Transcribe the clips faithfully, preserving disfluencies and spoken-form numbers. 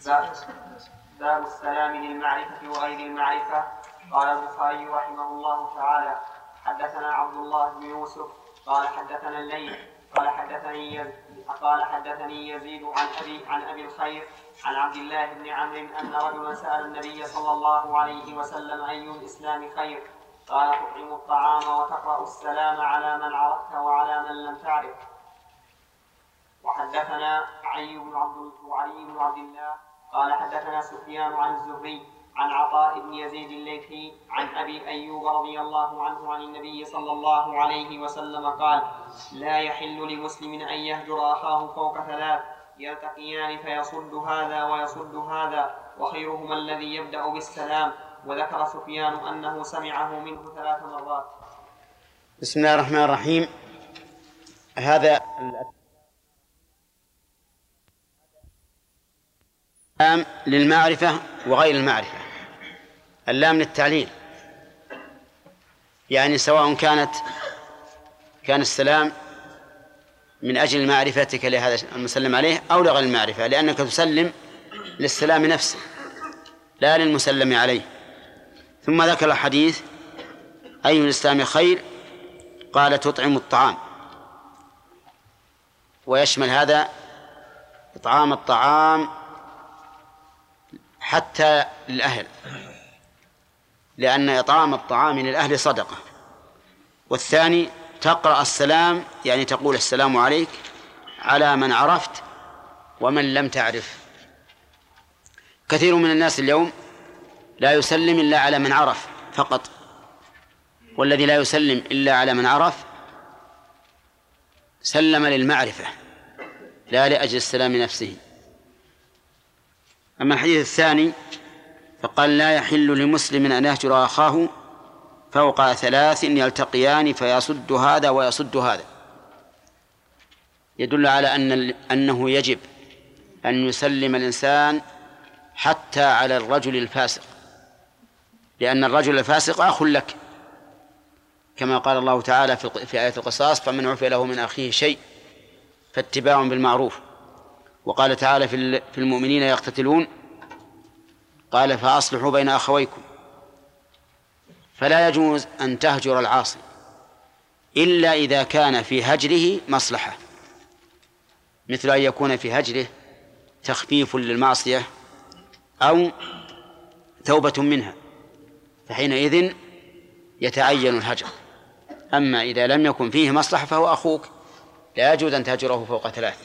باب باب السلام للمعرفة وغير المعرفة. قال البخاري رحمه الله تعالى: حدثنا عبد الله بن يوسف قال حدثنا الليث قال حدثني يزيد قال حدثني يزيد عن أبي عن أبي الخير عن عبد الله بن عمرو أن رجلا سأل النبي صلى الله عليه وسلم: أي الإسلام خير؟ قال: تطعم الطعام وتقرأ السلام على من عرفت وعلى من لم تعرف. وحدثنا علي بن عبد وعلي بن عبد الله قال حدثنا سفيان عن الزهري عن عطاء بن يزيد الليثي عن أبي أيوب رضي الله عنه عن النبي صلى الله عليه وسلم قال: لا يحل لمسلم أن يهجر أخاه فوق ثلاث يلتقيان فيصد هذا ويصد هذا وخيرهما الذي يبدأ بالسلام. وذكر سفيان أنه سمعه منه ثلاث مرات. بسم الله الرحمن الرحيم. هذا اللام للمعرفة وغير المعرفة. اللام للتعليل، يعني سواء كانت كان السلام من أجل معرفتك لهذا المسلم عليه أو لغير المعرفة، لأنك تسلم للسلام نفسه لا للمسلم عليه. ثم ذكر الحديث: أي الإسلام خير؟ قال: تطعم الطعام. ويشمل هذا إطعام الطعام حتى للأهل، لأن إطعام الطعام للأهل صدقة. والثاني تقرأ السلام، يعني تقول السلام عليك على من عرفت ومن لم تعرف. كثير من الناس اليوم لا يسلم إلا على من عرف فقط، والذي لا يسلم إلا على من عرف سلم للمعرفة لا لأجل السلام نفسه. أما الحديث الثاني فقال: لا يحل لمسلم أن يهجر أخاه فوق ثلاث يلتقيان فيصد هذا ويصد هذا، يدل على أن أنه يجب أن يسلم الإنسان حتى على الرجل الفاسق، لأن الرجل الفاسق أخ لك، كما قال الله تعالى في آية القصاص: فمن عفي له من أخيه شيء فاتباع بالمعروف. وقال تعالى في المؤمنين يقتتلون قال: فأصلحوا بين أخويكم. فلا يجوز أن تهجر العاصي إلا إذا كان في هجره مصلحة، مثل أن يكون في هجره تخفيف للمعصية أو توبة منها، فحينئذ يتعين الهجر. أما إذا لم يكن فيه مصلحة فهو أخوك، لا يجوز أن تهجره فوق ثلاث.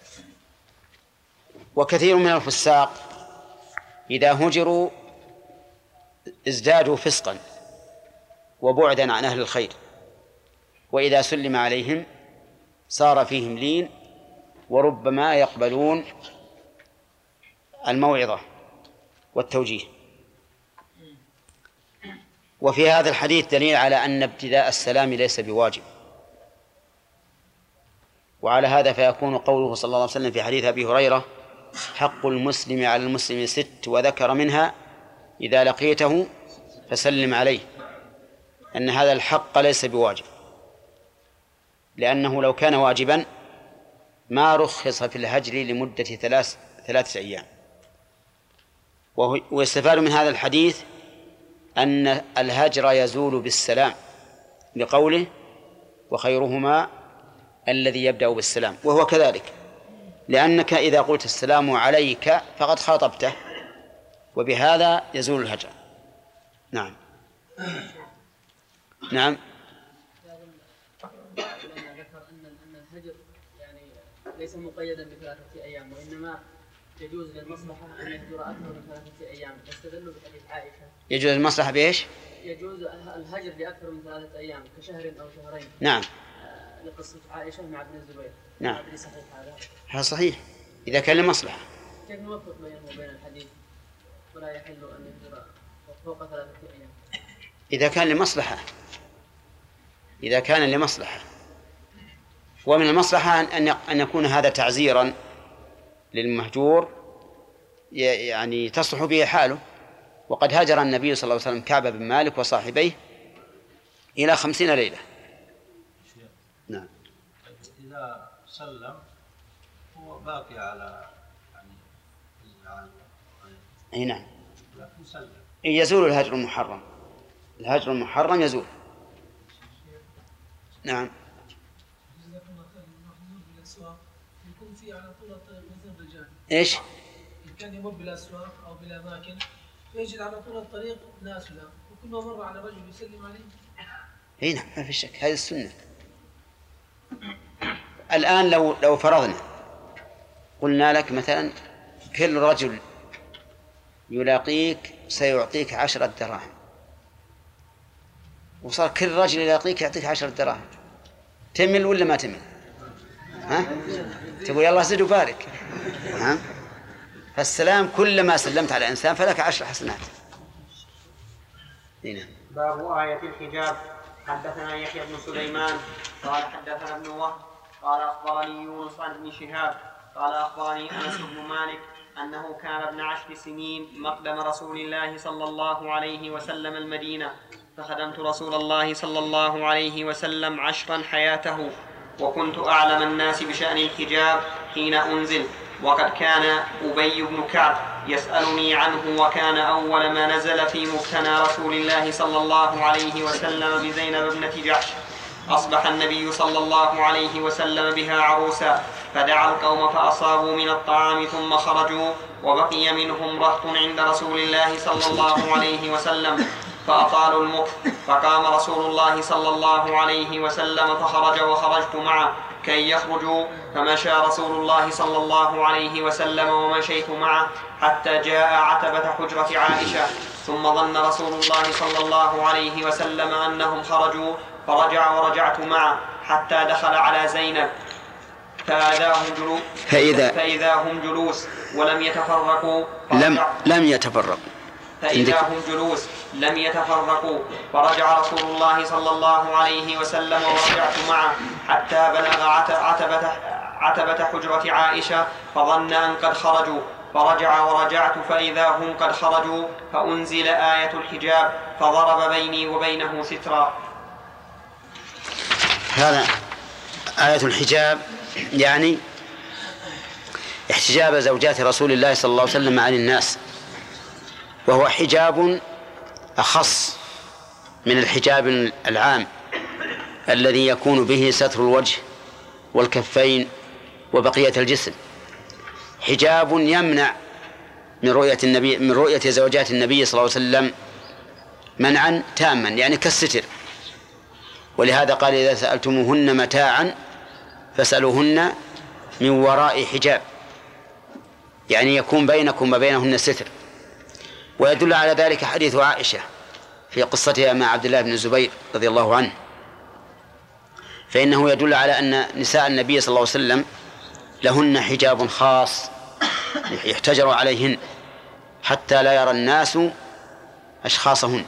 وكثير من الفساق إذا هجروا ازدادوا فسقا وبعدا عن أهل الخير، وإذا سلم عليهم صار فيهم لين، وربما يقبلون الموعظة والتوجيه. وفي هذا الحديث دليل على أن ابتداء السلام ليس بواجب، وعلى هذا فيكون قوله صلى الله عليه وسلم في حديث أبي هريرة: حق المسلم على المسلم ست، وذكر منها: إذا لقيته فسلم عليه، أن هذا الحق ليس بواجب، لأنه لو كان واجبا ما رخص في الهجر لمدة ثلاث ثلاثة أيام. ويستفاد من هذا الحديث أن الهجر يزول بالسلام، لقوله: وخيرهما الذي يبدأ بالسلام. وهو كذلك، لأنك إذا قلت السلام عليك فقد خاطبته، وبهذا يزول الهجر. نعم نعم ذكر أن أن الهجر يعني ليس مقيدا بثلاثة أيام، وإنما يجوز للمصلحة أن يهجر أكثر من ثلاثة أيام. يستدل بحديث عائشة: يجوز المصلحة بإيش؟ يجوز الهجر لأكثر من ثلاثة أيام كشهر أو شهرين. نعم. لقصة عائشة مع ابن الزبير. نعم. صحيح هذا؟ هذا صحيح إذا كان لمصلحة. كيف نوفق بينه وبين الحديث ولا يحل أن يهجر فوق ثلاثة أيام؟ إذا كان لمصلحة، إذا كان لمصلحة. ومن المصلحة أن أن يكون هذا تعزيرا للمهجور، يعني تصلح به حاله. وقد هاجر النبي صلى الله عليه وسلم كعب بن مالك وصاحبيه إلى خمسين ليلة. نعم. إذا سلم هو باقي على يعني أي نعم يزول الهجر المحرم، الهجر المحرم يزول. نعم. يكون في على طول الطريق مثل الرجال. ايش؟ إن كان يمر بالأسواق أو بالأماكن يجد على طول الطريق ناس له، وكل ما مر على رجل يسلم عليه. اي نعم ما في شك، هذه السنة. الآن لو لو فرضنا قلنا لك مثلا كل رجل يلاقيك سيعطيك عشرة دراهم، وصار كل رجل يلاقيك يعطيك عشرة دراهم، تمل ولا ما تمل؟ ها؟ تقول يلا زد وبارك. ها؟ فالسلام كلما سلمت على إنسان فلك عشر حسنات. هنا. باب آية الحجاب. حدثنا يحيى بن سليمان قال حدثنا ابن وهب قال أخبرني يونس عن ابن شهاب قال أخبرني أنس بن مالك أنه كان ابن عشر سنين مقدم رسول الله صلى الله عليه وسلم المدينة، فخدمت رسول الله صلى الله عليه وسلم عشرا حياته، وكنت أعلم الناس بشأن الحجاب حين أنزل، وقد كان أبي بن كعب يسألني عنه، وكان أول ما نزل في مبتنى رسول الله صلى الله عليه وسلم بزينب ابنة جحش. أصبح النبي صلى الله عليه وسلم بها عروسا، فدعا القوم فأصابوا من الطعام ثم خرجوا، وبقي منهم رهط عند رسول الله صلى الله عليه وسلم فأطالوا المكث، فقام رسول الله صلى الله عليه وسلم فخرج وخرجت معه كي يخرجوا، فمشى رسول الله صلى الله عليه وسلم ومشيت معه حتى جاء عتبة حجرة عائشة، ثم ظن رسول الله صلى الله عليه وسلم أنهم خرجوا فرجع ورجعت معه حتى دخل على زينب فإذا هم جلوس, فإذا, فإذا هم جلوس ولم يتفرقوا لم, لم يتفرقوا فإذا هم جلوس لم يتفرقوا فرجع رسول الله صلى الله عليه وسلم ورجعت معه حتى بلغ عتبة, عتبة حجرة عائشة فظن أن قد خرجوا، فرجع ورجعت فإذا هم قد خرجوا، فأنزل آية الحجاب فضرب بيني وبينه سترا. هذا آية الحجاب يعني احتجاب زوجات رسول الله صلى الله عليه وسلم عن الناس، وهو حجاب أخص من الحجاب العام الذي يكون به ستر الوجه والكفين وبقية الجسم، حجاب يمنع من رؤية النبي من رؤية زوجات النبي صلى الله عليه وسلم منعا تاما، يعني كالستر. ولهذا قال إذا سألتموهن متاعا فاسألوهن من وراء حجاب، يعني يكون بينكم وبينهن ستر. ويدل على ذلك حديث عائشة في قصتها مع عبد الله بن الزبير رضي الله عنه، فإنه يدل على أن نساء النبي صلى الله عليه وسلم لهن حجاب خاص يحتجر عليهن حتى لا يرى الناس أشخاصهن.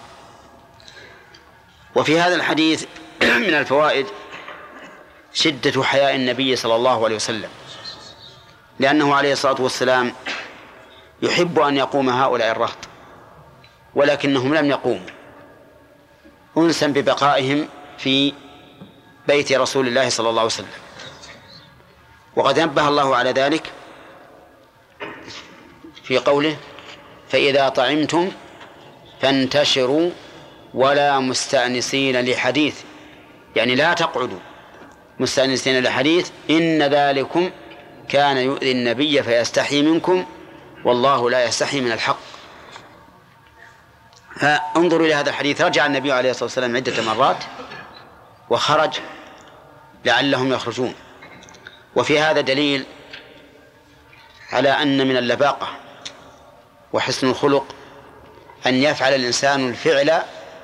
وفي هذا الحديث من الفوائد شدة حياء النبي صلى الله عليه وسلم، لأنه عليه الصلاة والسلام يحب أن يقوم هؤلاء الرهط، ولكنهم لم يقوموا أنسا ببقائهم في بيت رسول الله صلى الله عليه وسلم. وقد نبه الله على ذلك في قوله فإذا طعمتم فانتشروا ولا مستأنسين لحديث، يعني لا تقعدوا مستأنسين لحديث، إن ذلكم كان يؤذي النبي فيستحي منكم والله لا يستحي من الحق. فانظروا إلى هذا الحديث، رجع النبي عليه الصلاة والسلام عدة مرات وخرج لعلهم يخرجون. وفي هذا دليل على أن من اللباقة وحسن الخلق أن يفعل الإنسان الفعل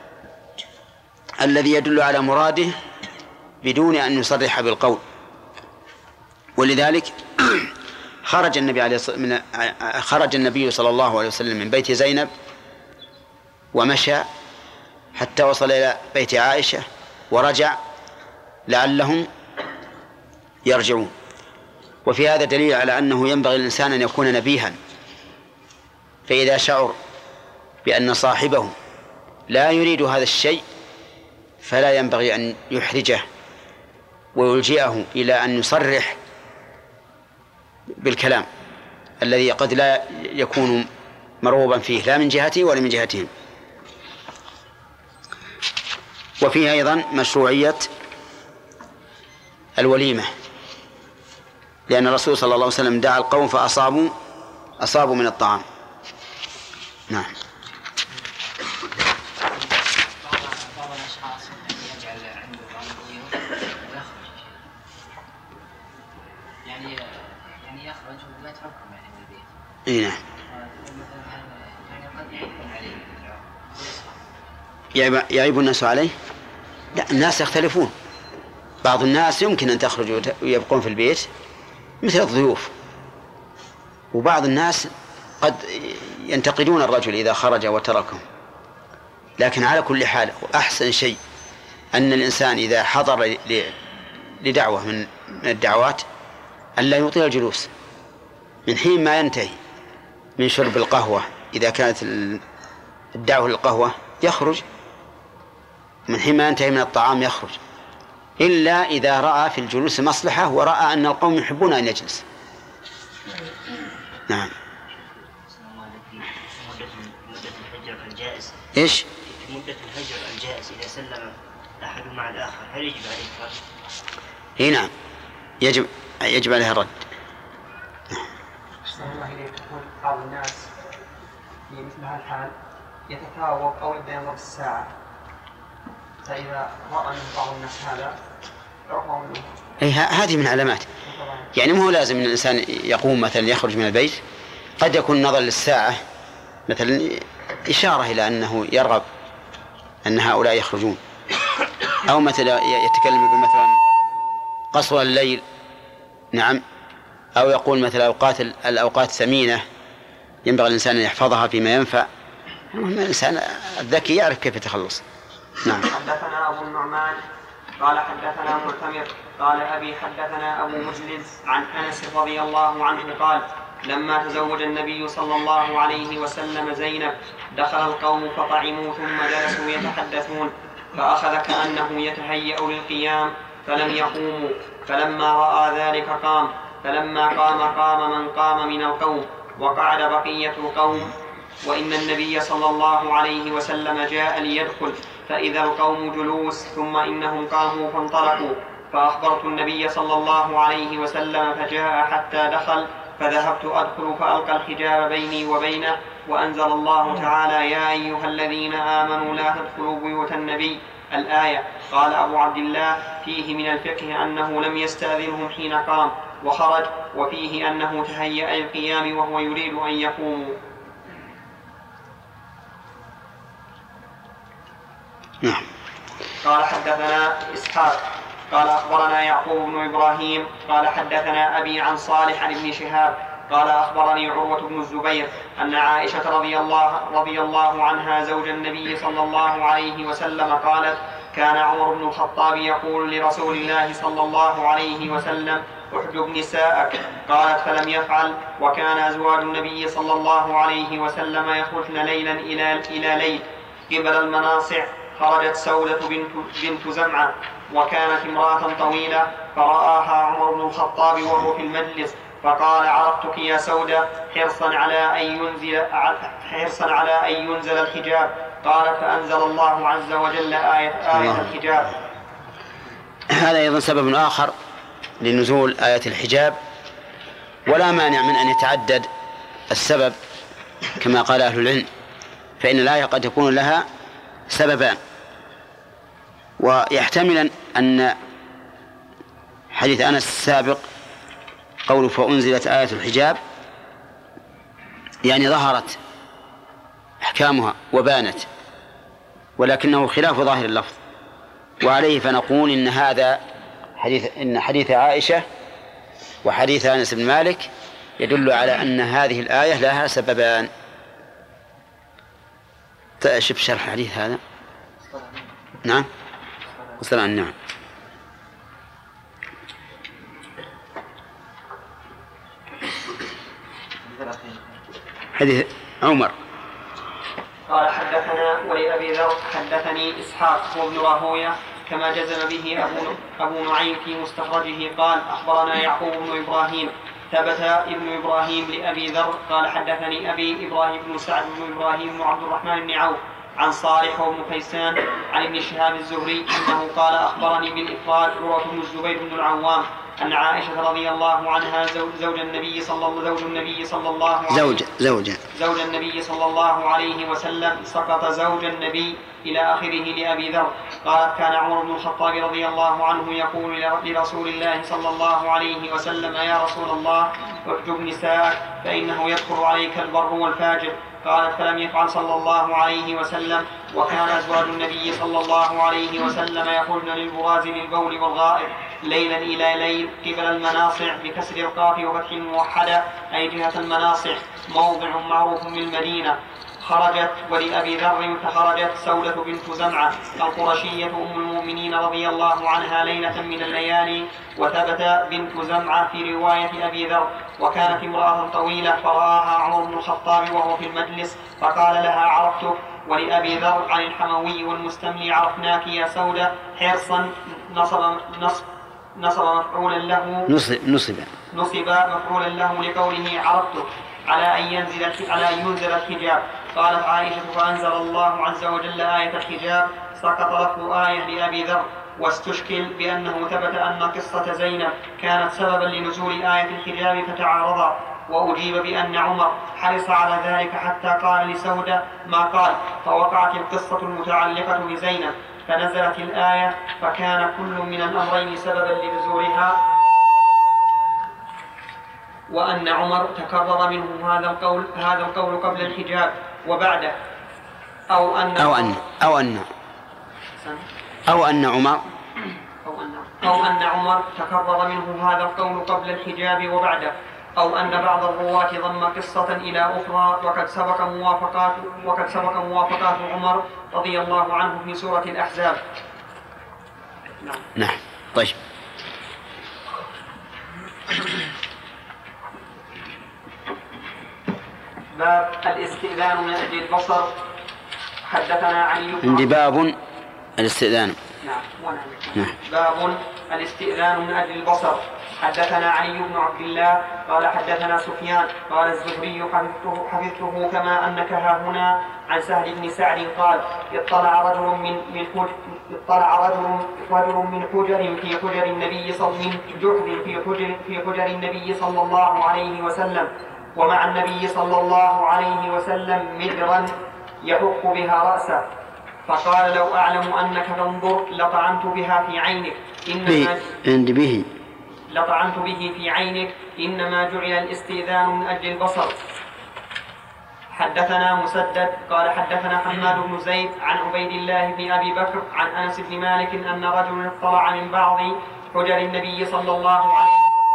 الذي يدل على مراده بدون أن يصرح بالقول. ولذلك خرج النبي عليه من خرج النبي صلى الله عليه وسلم من بيت زينب ومشى حتى وصل إلى بيت عائشة ورجع لعلهم يرجعون. وفي هذا دليل على أنه ينبغي الإنسان أن يكون نبيها، فإذا شعر بأن صاحبه لا يريد هذا الشيء فلا ينبغي أن يحرجه ويلجئه إلى أن يصرح بالكلام الذي قد لا يكون مرغوبا فيه لا من جهته ولا من جهتهم. وفيه أيضا مشروعية الوليمة، لأن الرسول صلى الله عليه وسلم دعا القوم فأصابوا أصابوا من الطعام. نعم. بعض الأشخاص يجعل عنده بعض الضيوف ويخرج، يعني يعني يخرج ولا يتركهم يعني من البيت. إيه نعم. يعني قد يعيبون عليه. يعيب, يعيب الناس عليه؟ لا، الناس يختلفون. بعض الناس يمكن أن تخرجوا ويبقون في البيت مثل الضيوف، وبعض الناس قد ينتقدون الرجل إذا خرج وتركهم. لكن على كل حال أحسن شيء أن الإنسان إذا حضر لدعوة من الدعوات ألا يطيل الجلوس من حين ما ينتهي من شرب القهوة. إذا كانت الدعوة للقهوة يخرج، من حين ما ينتهي من الطعام يخرج، إلا إذا رأى في الجلوس مصلحة ورأى أن القوم يحبون أن يجلس. نعم. مدة الهجر الجائز. إيش؟ مدة الهجر الجائز إذا سلم أحد مع الآخر هل يجب عليه الرد؟ إيه نعم، يجب يجب عليه الرد. أحسن الله إليك. بعض الناس في مثل هذا الحال يتثاوب أو يبدأ ينظر الساعة، فإذا رأى من بعض الناس هذا عرفوا منه. أي هذه من علامات، يعني مو لازم أن الإنسان يقوم مثلا يخرج من البيت، قد يكون نظر للساعة مثلا إشارة إلى أنه يرغب أن هؤلاء يخرجون، أو مثلا يتكلم يقول مثلا قصر الليل. نعم. أو يقول مثلا أوقات الأوقات ثمينة ينبغي الإنسان أن يحفظها فيما ينفع. الإنسان الذكي يعرف كيف يتخلص. نعم. حدثنا أبو النعمان قال حدثنا معتمر قال أبي حدثنا أبو مجلس عن أنس رضي الله عنه قال لما تزوج النبي صلى الله عليه وسلم زينب دخل القوم فطعموا ثم جلسوا يتحدثون، فأخذ كأنه يتهيأ للقيام فلم يقوموا، فلما رأى ذلك قام، فلما قام قام من قام من القوم وقعد بقية القوم، وإن النبي صلى الله عليه وسلم جاء ليدخل فإذا القوم جلوس، ثم إنهم قاموا فانطلقوا، فأخبرت النبي صلى الله عليه وسلم فجاء حتى دخل، فذهبت أدخل فألقى الحجاب بيني وبينه، وأنزل الله تعالى يا أيها الذين آمنوا لا تدخلوا بيوت النبي الآية. قال أبو عبد الله فيه من الفقه أنه لم يستأذنهم حين قام وخرج، وفيه أنه تهيأ للقيام وهو يريد أن يقوموا. نعم. قال حدثنا إسحاق قال أخبرنا يعقوب بن إبراهيم قال حدثنا أبي عن صالح عن ابن شهاب قال أخبرني عروة بن الزبير أن عائشة رضي الله, رضي الله عنها زوج النبي صلى الله عليه وسلم قالت كان عمر بن الخطاب يقول لرسول الله صلى الله عليه وسلم احجب نساءك، قالت فلم يفعل، وكان أزواج النبي صلى الله عليه وسلم يخرجن ليلا إلى, إلى ليل قبل المناصع. خرجت سودة بنت, بنت زمعة وكانت امرأة طويلة، فرآها عمر بن الخطاب وهو في المجلس فقال عرفتك يا سودة حرصا على أن ينزل, حرصا على أن ينزل الحجاب. قال فأنزل الله عز وجل آية, آية الحجاب. هذا أيضا سبب آخر لنزول آية الحجاب، ولا مانع من أن يتعدد السبب كما قال أهل العلم، فإن الآية قد يكون لها سببان، ويحتمل أن حديث أنس السابق قوله فأنزلت آية الحجاب يعني ظهرت أحكامها وبانت، ولكنه خلاف ظاهر اللفظ، وعليه فنقول إن هذا حديث إن حديث عائشة وحديث أنس بن مالك يدل على أن هذه الآية لها سببان. شوف شرح الحديث هذا. نعم. والسلام. نعم. حديث عمر قال حدثنا ولأبي ذر حدثني إسحاق هو ابن راهوية كما جزم به أبو, أبو نعيم في مستخرجه قال أخبرنا يعقوب بن إبراهيم ثبت ابن إبراهيم لأبي ذر قال حدثني أبي إبراهيم بن سعد بن إبراهيم بن عبد الرحمن بن عوف عن صالح وابن كيسان عن ابن شهاب الزهري أنه قال أخبرني بالإفراد عروة بن الزبير بن العوام أن عائشة رضي الله عنها زوج, زوج النبي صلى الله زوج النبي صلى الله عليه زوج زوج زوج النبي صلى الله عليه وسلم سقط زوج النبي إلى آخره لأبي ذر. قالت كان عمر بن الخطاب رضي الله عنه يقول لرسول الله صلى الله عليه وسلم يا رسول الله احجب نساءك فإنه يدخل عليك البر والفاجر. قالت فلم يفعل صلى الله عليه وسلم. وكان أزواج النبي صلى الله عليه وسلم يخرجن للبراز للبول والغائط ليلا إلى ليل قبل المناصع بكسر القاف وفتح موحدة أي جهة المناصع موضع معروف بالمدينة. خرجت ولأبي ذر فخرجت سودة بنت زمعة القرشية أم المؤمنين رضي الله عنها ليلة من الليالي. وثبت بنت زمعة في رواية أبي ذر وكانت امرأة طويلة فرآها عمر بن الخطاب وهو في المجلس فقال لها عرفتك. ولأبي ذر عن الحموي والمستملي عرفناك يا سودة حرصا نصب نصب نصب مفعولا له نصب نصب نصب مفعولا له لقوله عرفتك على أن ينزل على أن ينزل الحجاب. قالت عائشة فأنزل الله عز وجل آية الحجاب سقط لفظ آية لأبي ذر واستشكل بأنه ثبت أن قصة زينب كانت سببا لنزول آية الحجاب فتعارضا. وأجيب بأن عمر حرص على ذلك حتى قال لسودة ما قال فوقعت القصة المتعلقة بزينب فنزلت الآية فكان كل من الأمرين سببا لنزولها. وأن عمر تكرر منه هذا القول هذا القول قبل الحجاب وبعده أو أن أو أن أو أن أو أن عمر أو أن أو أن عمر تكرر منه هذا القول قبل الحجاب وبعده أو أن بعض الرواة ضم قصة إلى أخرى وقد سبق موافقات وقد سبق موافقات عمر رضي الله عنه في سورة الأحزاب. نعم. نعم. طيب. باب الاستئذان من أجل البصر. حدثنا علي بن عندي باب الاستئذان. نعم. نعم. باب الاستئذان من أجل البصر. حدثنا علي بن عبد الله قال حدثنا سفيان قال الزهري حفظته, حفظته كما أنك ها هنا عن سهل بن سعد قال اطلع رجل من من حجر اطلع رجل رجل من حجر في حجر النبي صلى من جحر في حجر في حجر النبي صلى الله عليه وسلم ومع النبي صلى الله عليه وسلم مدرا يحك بها رأسه فقال لو أعلم أنك تنظر لطعنت بها في عينك إنما عند به لطعنت به في عينك إنما جعل الاستئذان من أجل البصر. حدثنا مسدد قال حدثنا حماد بن زيد عن عبيد الله بن أبي بكر عن أنس بن مالك أن رجلا اطلع من بعض حجر النبي صلى الله عليه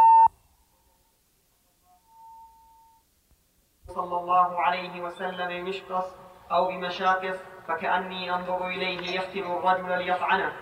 صلى الله عليه وسلم بمشقص أو بمشاقص فكأني أنظر إليه يفتل الرجل ليطعنه.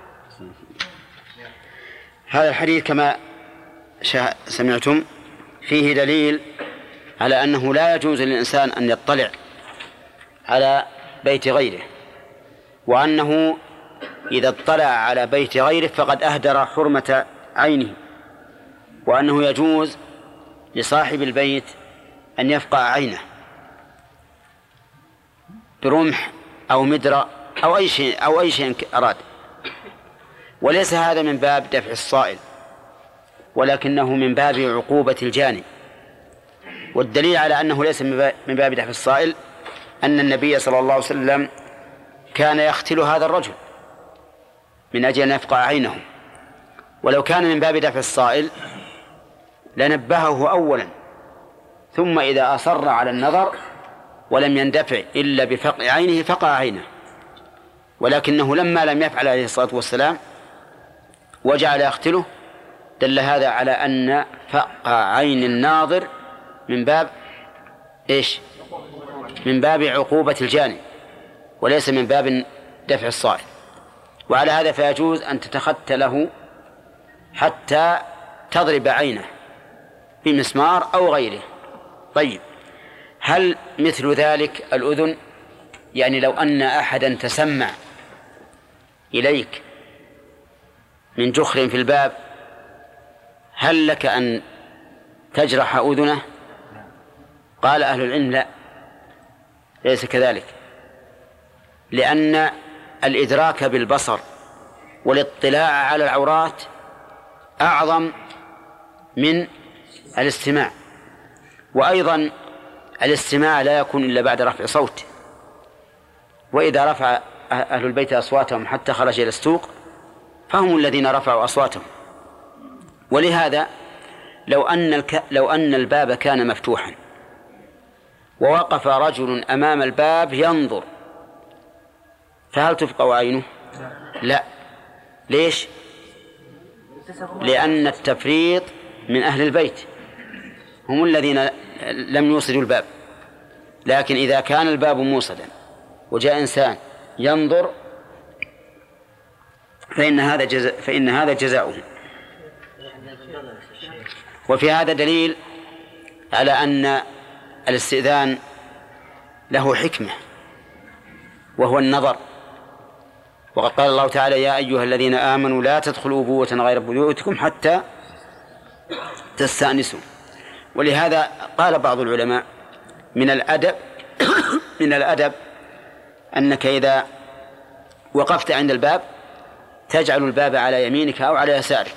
هذا الحديث كما سمعتم فيه دليل على أنه لا يجوز للإنسان أن يطلع على بيت غيره وأنه إذا اطلع على بيت غيره فقد أهدر حرمة عينه وأنه يجوز لصاحب البيت أن يفقع عينه برمح أو مدرة أو أي شيء أو أي شيء أراد وليس هذا من باب دفع الصائل ولكنه من باب عقوبة الجاني. والدليل على أنه ليس من باب دفع الصائل أن النبي صلى الله عليه وسلم كان يختل هذا الرجل من أجل أن يفقع عينه ولو كان من باب دفع الصائل لنبهه أولا ثم إذا أصر على النظر ولم يندفع إلا بفقع عينه فقع عينه ولكنه لما لم يفعل عليه الصلاة والسلام وجعل يختله دل هذا على أن فقع عين الناظر من باب إيش؟ من باب عقوبة الجاني وليس من باب دفع الصائل. وعلى هذا فيجوز أن تتختله حتى تضرب عينه بمسمار أو غيره. طيب هل مثل ذلك الأذن؟ يعني لو أن أحدا تسمع إليك من جخر في الباب هل لك أن تجرح أذنه؟ قال أهل العلم لا، ليس كذلك، لأن الإدراك بالبصر والاطلاع على العورات أعظم من الاستماع، وأيضا الاستماع لا يكون إلا بعد رفع صوت، وإذا رفع أهل البيت أصواتهم حتى خرج إلى السوق فهم الذين رفعوا أصواتهم. ولهذا لو أن, الك... لو أن الباب كان مفتوحا ووقف رجل أمام الباب ينظر، فهل تفقع عينه؟ لا. ليش؟ لأن التفريط من أهل البيت، هم الذين لم يوصدوا الباب. لكن إذا كان الباب موصدا وجاء إنسان ينظر فإن هذا جزاء فإن هذا جزاؤه. وفي هذا دليل على أن الاستئذان له حكمة وهو النظر، وقد قال الله تعالى: يا أيها الذين آمنوا لا تدخلوا بيوتا غير بيوتكم حتى تستأنسوا. ولهذا قال بعض العلماء من الأدب من الأدب أنك إذا وقفت عند الباب تجعل الباب على يمينك أو على يسارك،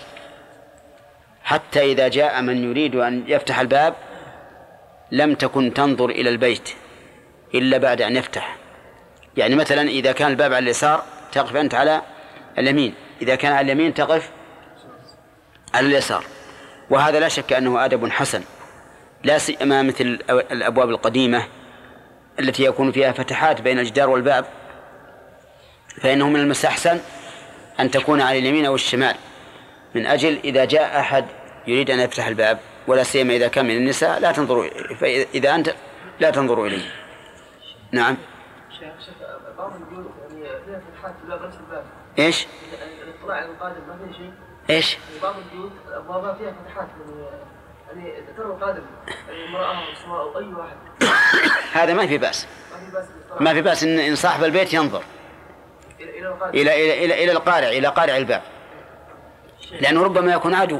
حتى إذا جاء من يريد أن يفتح الباب لم تكن تنظر إلى البيت إلا بعد أن يفتح. يعني مثلا إذا كان الباب على اليسار تقف أنت على اليمين، إذا كان على اليمين تقف على اليسار. وهذا لا شك أنه أدب حسن، لا سيما مثل الأبواب القديمة التي يكون فيها فتحات بين الجدار والباب، فإنه من المستحسن أن تكون على اليمين أو الشمال، من أجل إذا جاء أحد يريد أن يفتح الباب، ولا سيما إذا كان من النساء، لا تنظروا، فإذا أنت لا تنظروا إليه. نعم. بعض البيوت يعني فيها فتحات في باب نفس الباب. إيش؟ الاطلاع على القادم ما فيها شيء. إيش؟ بعض البيوت أبوابها فيها فتحات، يعني يعني ترى القادم المرأة أو أو أي واحد. هذا ما في بأس. ما في بأس إن صاحب البيت ينظر إلى القادم. إلى إلى إلى إلى القارع إلى قارع الباب، لأنه ربما يكون عدو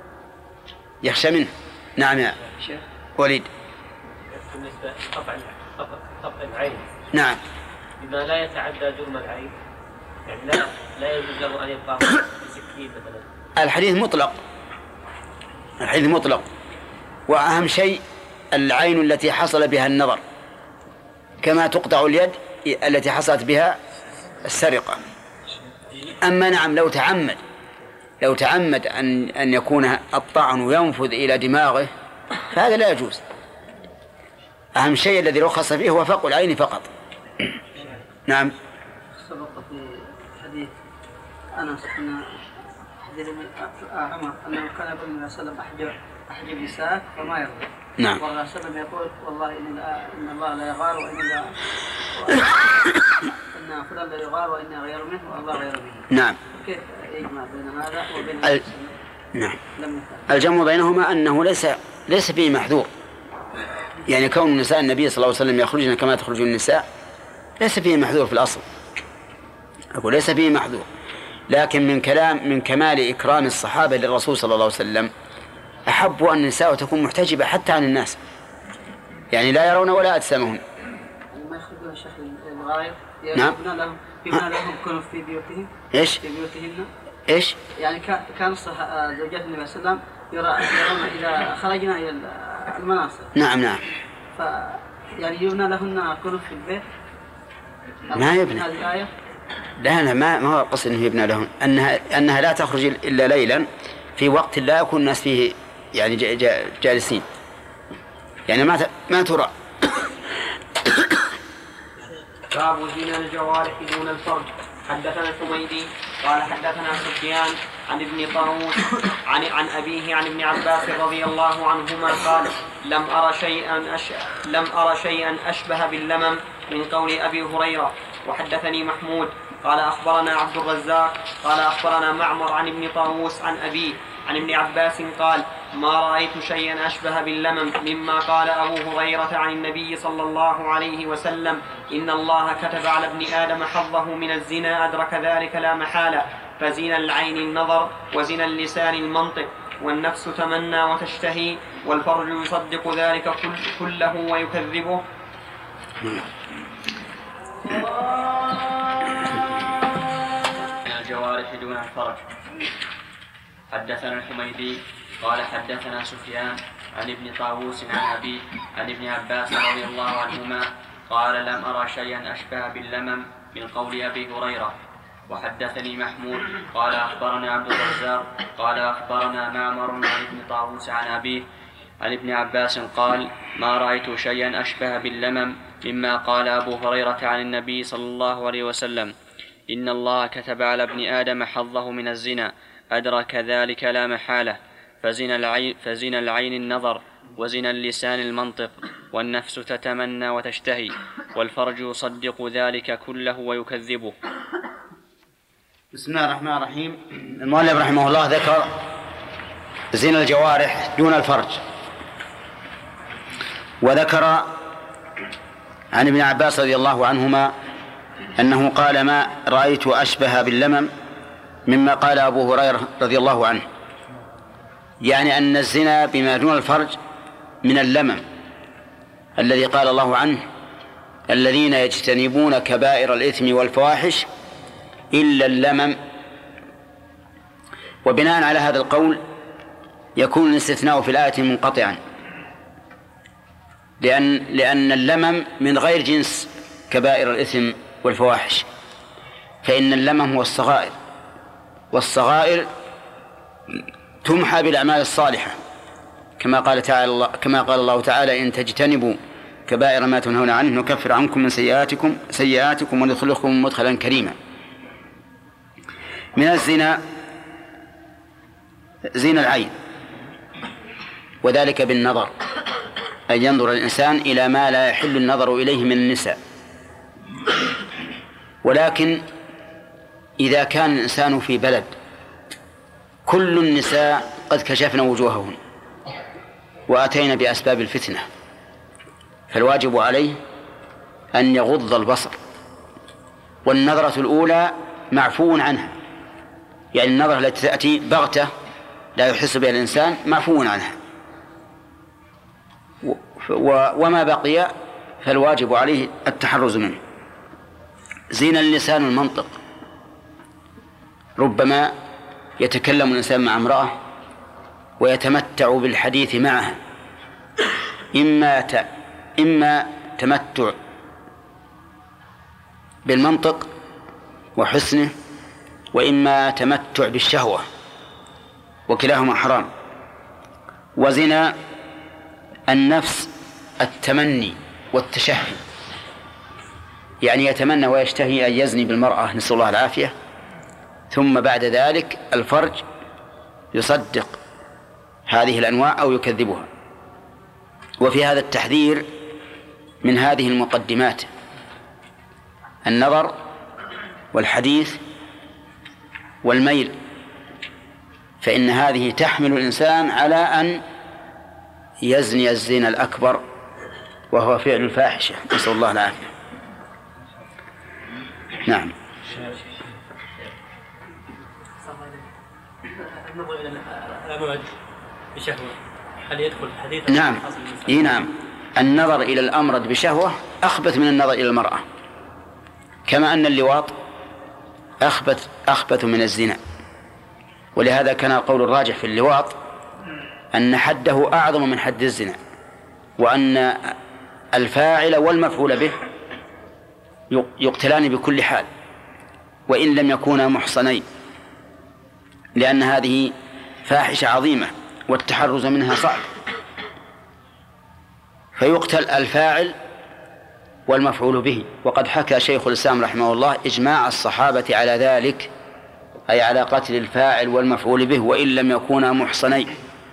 يخشى منه. نعم يا شيخ وليد. بالنسبة لقطع قطع العين، نعم، بما لا يتعدى جرم العين، يعني لا لا يجوز له أن يبقى بسكين مثلا. الحديث مطلق، الحديث مطلق، وأهم شيء العين التي حصل بها النظر، كما تقطع اليد التي حصلت بها السرقة. أما نعم لو تعمد لو تعمد أن أن يكون الطعن ينفذ إلى دماغه فهذا لا يجوز. أهم شيء الذي رخص فيه هو فق العين فقط. نعم. سبق في حديث أنس أن حديث عمر أنه كان يقول النبي صلى الله عليه وسلم أحجب أحجب نساء وما يرضى. نعم. والرسول صلى الله عليه وسلم يقول والله إن إن الله لا يغار وإن لا إن فلان لا يغار وإن غير منه والله غير منه. نعم. كيف يجمع بين هذا وبين ال... نعم. الجمع بينهما أنه ليس ليس فيه محذور، يعني كون النساء النبي صلى الله عليه وسلم يخرجن كما تخرج النساء ليس فيه محذور في الأصل، أقول ليس فيه محذور، لكن من كلام من كمال إكرام الصحابة للرسول صلى الله عليه وسلم أحبوا أن النساء تكون محتجبة حتى عن الناس، يعني لا يرون ولا أجسامهم. ما يخرجون الشيخ الغاية. نعم. يبنى لهم يبنى لهم كانوا في بيوتهم. إيش؟ في بيوتهن. إيش؟ يعني كان كان زوجات النبي صلى الله عليه وسلم يرون إذا خرجنا إلى المناصب. نعم نعم. ف يعني يبنى لهن كنف في البيت. ما يبنى. هذه الآية. لا لا ما ما هو قصد إنه يبنى لهن، أنها أنها لا تخرج إلا ليلا في وقت لا يكون الناس فيه يعني جالسين، يعني ما ما ترى. باب زنا الجوارح دون الفرج. حدثنا الحميدي قال حدثنا سفيان عن ابن طاووس عن عن أبيه عن ابن عباس رضي الله عنهما قال لم أرى شيئا أش... لم أرى شيئا أشبه باللمم من قول أبي هريرة. وحدثني محمود قال أخبرنا عبد الرزاق قال أخبرنا معمر عن ابن طاووس عن أبيه عن ابن عباس قال ما رأيت شيئا أشبه باللمم مما قال أبو هريرة عن النبي صلى الله عليه وسلم إن الله كتب على ابن آدم حظه من الزنا أدرك ذلك لا محالة، فزنا العين النظر وزنا اللسان المنطق. والنفس تمنى وتشتهي والفرج يصدق ذلك كل كله ويكذبه. الجوارح دون الفرج. حدثنا الحميدي قال حدثنا سفيان عن ابن طاووس عن أبيه عن ابن عباس رضي الله عنهما قال لم أرى شيئا أشبه باللمم من قول أبي هريرة. وحدثني محمود قال أخبرنا عبد الرزاق قال أخبرنا معمر عن ابن طاووس عن أبيه عن ابن عباس قال ما رأيت شيئا أشبه باللمم مما قال أبو هريرة عن النبي صلى الله عليه وسلم إن الله كتب على ابن آدم حظه من الزنا أدرك ذلك لا محالة فزنا العين, فزنا العين النظر وزنا اللسان المنطق والنفس تتمنى وتشتهي والفرج يصدق ذلك كله ويكذبه. بسم الله الرحمن الرحيم. المؤلف رحمه الله ذكر زنا الجوارح دون الفرج، وذكر عن ابن عباس رضي الله عنهما أنه قال ما رأيت أشبه باللمم مما قال أبو هريرة رضي الله عنه، يعني أن الزنا بما دون الفرج من اللمم الذي قال الله عنه الذين يجتنبون كبائر الإثم والفواحش إلا اللمم. وبناء على هذا القول يكون الاستثناء في الآية منقطعا، لأن, لأن اللمم من غير جنس كبائر الإثم والفواحش، فإن اللمم هو الصغائر، والصغائر تمحى بالأعمال الصالحة كما قال تعالى كما قال الله تعالى إن تجتنبوا كبائر ما تنهون عنه نكفر عنكم من سيئاتكم سيئاتكم وندخلكم مدخلا كريما. من الزنا زنا العين، وذلك بالنظر، أن ينظر الإنسان إلى ما لا يحل النظر إليه من النساء. ولكن إذا كان الإنسان في بلد كل النساء قد كشفن وجوههن وأتينا بأسباب الفتنة، فالواجب عليه أن يغض البصر، والنظرة الأولى معفو عنها، يعني النظرة التي تأتي بغتة لا يحس بها الإنسان معفو عنها، وما بقي فالواجب عليه التحرز منه. زين اللسان المنطق، ربما يتكلم الإنسان مع امرأة ويتمتع بالحديث معها، إما ت... إما تمتع بالمنطق وحسنه، وإما تمتع بالشهوة، وكلاهما حرام. وزنا النفس التمني والتشهي، يعني يتمنى ويشتهي أن يزني بالمرأة، نسأل الله العافية، ثم بعد ذلك الفرج يصدق هذه الأنواع أو يكذبها. وفي هذا التحذير من هذه المقدمات: النظر والحديث والميل، فإن هذه تحمل الإنسان على أن يزني الزنا الأكبر وهو فعل الفاحشة، نسأل الله العافية. نعم. النظر إلى الأمواج بشهوة هل يدخل حديث؟ نعم. إيه نعم. النظر إلى الأمرد بشهوة أخبث من النظر إلى المرأة، كما أن اللواط أخبث أخبث من الزنا. ولهذا كان القول الراجح في اللواط أن حده أعظم من حد الزنا، وأن الفاعل والمفعول به يقتلان بكل حال وإن لم يكونا محصنين، لأن هذه فاحشة عظيمة والتحرز منها صعب، فيقتل الفاعل والمفعول به. وقد حكى شيخ الإسلام رحمه الله إجماع الصحابة على ذلك، أي على قتل الفاعل والمفعول به وإن لم يكونا محصنين.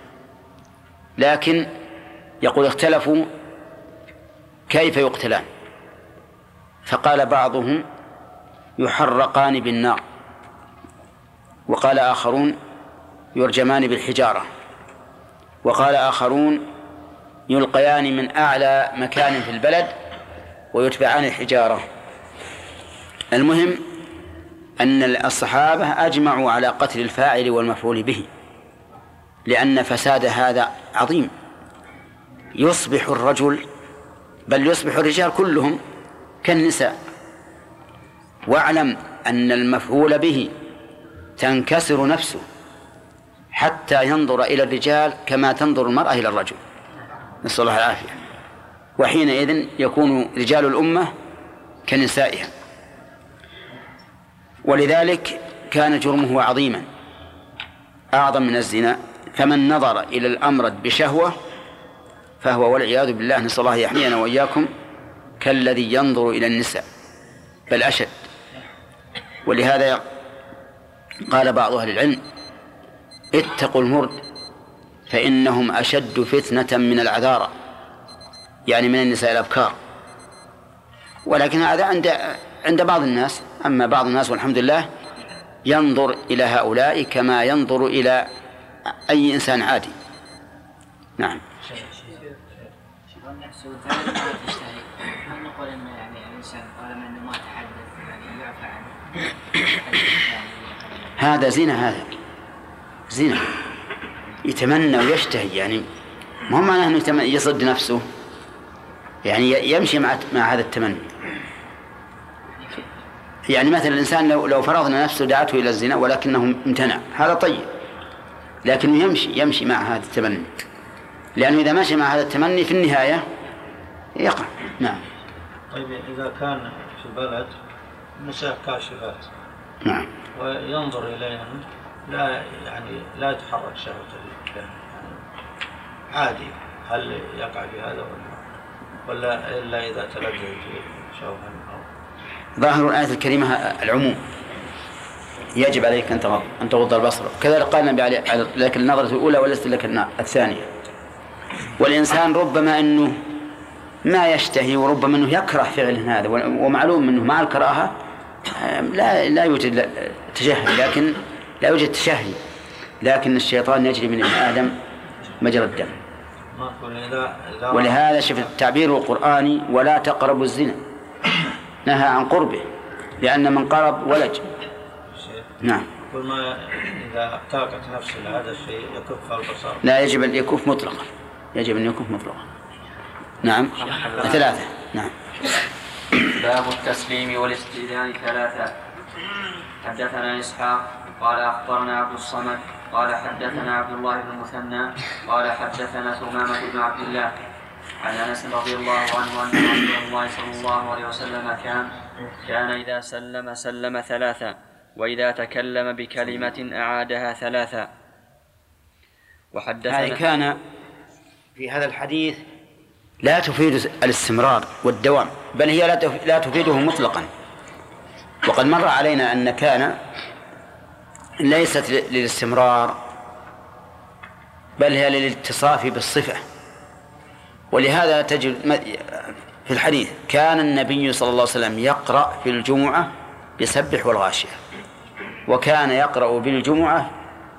لكن يقول اختلفوا كيف يقتلان، فقال بعضهم يحرقان بالنار، وقال آخرون يرجمان بالحجارة، وقال آخرون يلقيان من أعلى مكان في البلد ويتبعان الحجارة. المهم أن الصحابة أجمعوا على قتل الفاعل والمفعول به، لأن فساد هذا عظيم. يصبح الرجل بل يصبح الرجال كلهم كالنساء. واعلم أن المفعول به تنكسر نفسه حتى ينظر إلى الرجال كما تنظر المرأة إلى الرجل، نسأل الله العافية. وحينئذ يكون رجال الأمة كنسائها. ولذلك كان جرمه عظيما أعظم من الزنا. فمن نظر إلى الأمرد بشهوة فهو والعياذ بالله، نسأل الله يحمينا وإياكم، كالذي ينظر إلى النساء بل أشد. ولهذا قال بعض أهل العلم: اتقوا المرد فإنهم أشد فتنة من العذارى، يعني من النساء الأبكار. ولكن هذا عند عند بعض الناس. أما بعض الناس والحمد لله ينظر إلى هؤلاء كما ينظر إلى أي إنسان عادي. نعم. هل نقول إن يعني الإنسان طالما إنه ما تحدث يعني يعفى عنه؟ هذا زنا، هذا زنا. يتمنى ويشتهي، يعني ما هو معناه أنه يصد نفسه، يعني يمشي مع مع هذا التمني. يعني مثلا الإنسان لو لو فرضنا نفسه دعته إلى الزنا ولكنه امتنع، هذا طيب، لكنه يمشي يمشي مع هذا التمني، لأنه إذا مشي مع هذا التمني في النهاية يقع. نعم. طيب إذا كان في بلد نساء كاشفات نعم وينظر إليهم لا يعني لا يتحرك شهوته يعني عادي، هل يقع بهذا ولا ولا إلا إذا تلجأ شهوة؟ ظاهر الآية الكريمة العموم، يجب عليك أن تغض أن تغض البصر. كذلك قال النبي عليه لك النظرة الأولى وليست لك الثانية. والإنسان ربما أنه ما يشتهي وربما أنه يكره فعل هذا، ومعلوم أنه مع الكراهة لا لا يوجد تشهي، لكن لا يوجد تشهي، لكن الشيطان يجري من ابن آدم مجرى الدم. ولهذا شوف التعبير القرآني: ولا تقربوا الزنا، نهى عن قربه، لأن من قرب ولج. نعم. كل ما إذا طاقت نفسه لهذا الشيء يكف البصر. لا، يجب أن يكف مطلقا، يجب أن يكف مطلقا. نعم. ثلاثة. نعم. باب التسليم والاستئذان ثلاثة. حدثنا إسحاق قال أخبرنا عبد الصمد قال حدثنا عبد الله بن المثنى قال حدثنا ثمامة بن عبد الله عن أنس رضي الله عنه أن رسول الله صلى الله عليه وسلم كان كان إذا سلم سلم ثلاثا، وإذا تكلم بكلمة أعادها ثلاثا. وحدثنا هذه كان في هذا الحديث لا تفيد الاستمرار والدوام، بل هي لا تفيده مطلقا. وقد مر علينا أن كان ليست للاستمرار بل هي للاتصاف بالصفة. ولهذا تجد في الحديث: كان النبي صلى الله عليه وسلم يقرأ في الجمعة بسبح والغاشية، وكان يقرأ بالجمعة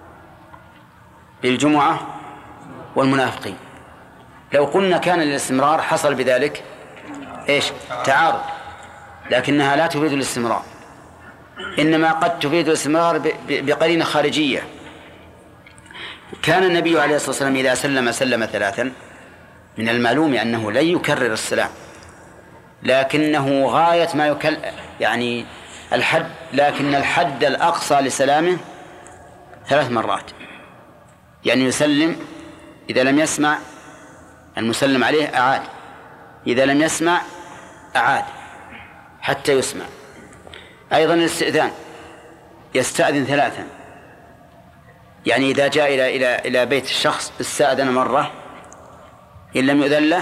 بالجمعة والمنافقين. لو قلنا كان للاستمرار حصل بذلك إيش؟ تعارض، لكنها لا تفيد الاستمرار، إنما قد تفيد الاستمرار بقرينة خارجية. كان النبي عليه الصلاة والسلام إذا سلم سلم ثلاثا، من المعلوم أنه لن يكرر السلام، لكنه غاية ما يكل يعني الحد، لكن الحد الأقصى لسلامه ثلاث مرات. يعني يسلم، إذا لم يسمع المسلم عليه أعاد، إذا لم يسمع أعاد حتى يسمع. أيضا الاستئذان، يستأذن ثلاثا، يعني إذا جاء إلى إلى إلى بيت الشخص استأذن مرة، إن لم يؤذن له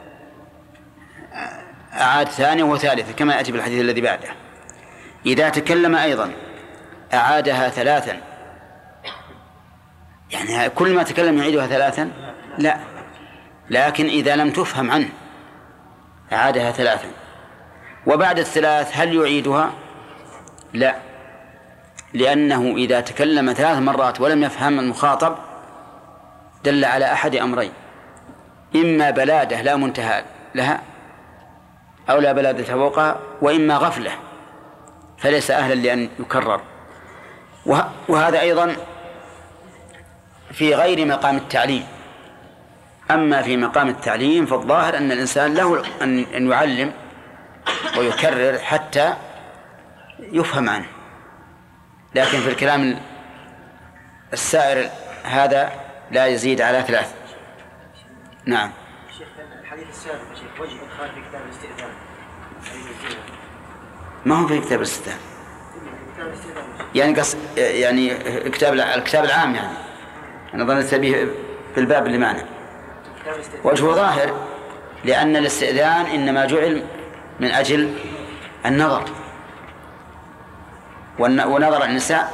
أعاد ثانية وثالثة كما يأتي بالحديث الذي بعده. إذا تكلم أيضا أعادها ثلاثا، يعني كل ما تكلم يعيدها ثلاثا؟ لا، لكن إذا لم تفهم عنه أعادها ثلاثا. وبعد الثلاث هل يعيدها؟ لا، لأنه إذا تكلم ثلاث مرات ولم يفهم المخاطب دل على أحد أمرين: إما بلادة لا منتهى لها أو لا بلادة فوقها، وإما غفلة فليس أهلا لأن يكرر. وهذا أيضا في غير مقام التعليم. أما في مقام التعليم فالظاهر أن الإنسان له أن يعلم ويكرر حتى يفهم عنه، لكن في الكلام السائر هذا لا يزيد على ثلاث. نعم. شيخ الحديث السابق يا شيخ وجه إدخال في كتاب الاستئذان ما هو في كتاب الاستئذان، يعني قص يعني كتاب الكتاب العام، يعني أنا ظننت به في الباب اللي معنا. وجهه ظاهر لأن الاستئذان إنما جعل من أجل النظر، ونظر النساء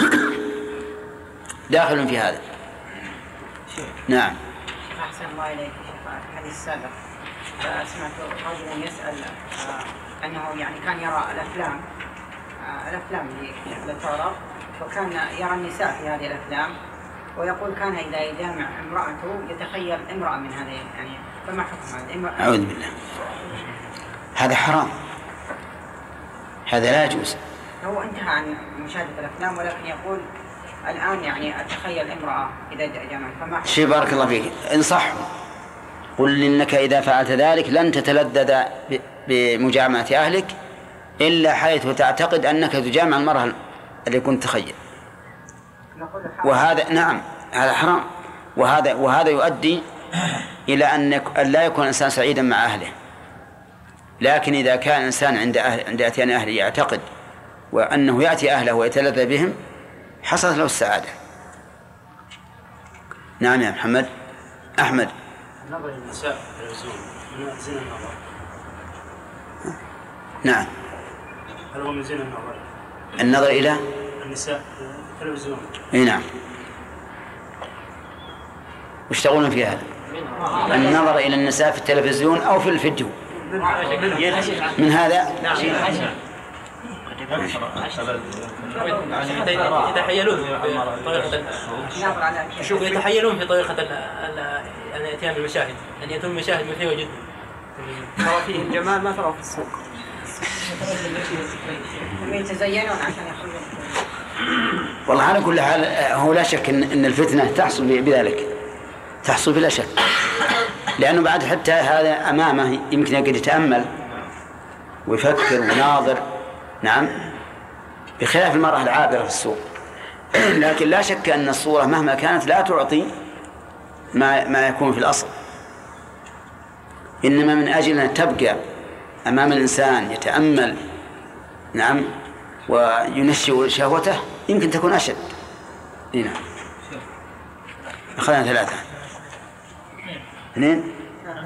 داخل في هذا. نعم. أحسن الله إليك. الحديث السابق سمعت رجلا يسأل آه أنه يعني كان يرى الأفلام آه الأفلام اللي تعرض، وكان يرى النساء في هذه الأفلام، ويقول كان إذا يجامع امرأته يتخيل امرأة من هذه، يعني فما حكم هذا؟ أعوذ بالله، هذا حرام، هذا لا يجوز. هو انتهى عن مشاهدة الأفلام، ولكن يقول الآن يعني أتخيل امرأة إذا جامع فما حكم؟ شيء بارك الله فيك، انصحه، قل إنك إذا فعلت ذلك لن تتلذذ بمجامعة أهلك إلا حيث تعتقد أنك تجامع المرأة اللي كنت تخيل. وهذا نعم هذا حرام، وهذا وهذا يؤدي إلى أن لا يكون الإنسان سعيدا مع أهله. لكن إذا كان الإنسان عند أهل عند أتيان أهله يعتقد وأنه يأتي أهله ويتلذذ بهم حصلت له السعادة. نعم يا محمد. أحمد. النظر للنساء في التلفزيون من زين النظر. نعم. هل هو من زين النظر؟ النظر إلى النساء في التلفزيون. إيه نعم. وش تقولون في هذا؟ النظر إلى النساء في التلفزيون أو في الفيديو من هذا؟ يتحيلون في طريقة شوف يتحيلون في طريقة الاتيان بالمشاهد، أن يتم المشاهد مثيرة جدا. ترى فيه الجمال ما ترى في السوق. يتزينون عشان يخرجون. والله على كل حال هو لا شك إن, إن الفتنة تحصل بذلك، تحصل بلا شك، لأنه بعد حتى هذا أمامه يمكن يقدر يتأمل ويفكر وناظر. نعم، بخلاف المرأة العابرة في السوق. لكن لا شك أن الصورة مهما كانت لا تعطي ما ما يكون في الأصل، إنما من أجل أن تبقى أمام الإنسان يتأمل نعم وينشئ شهوته يمكن تكون أشد. نعم. أخذنا ثلاثة. اثنين.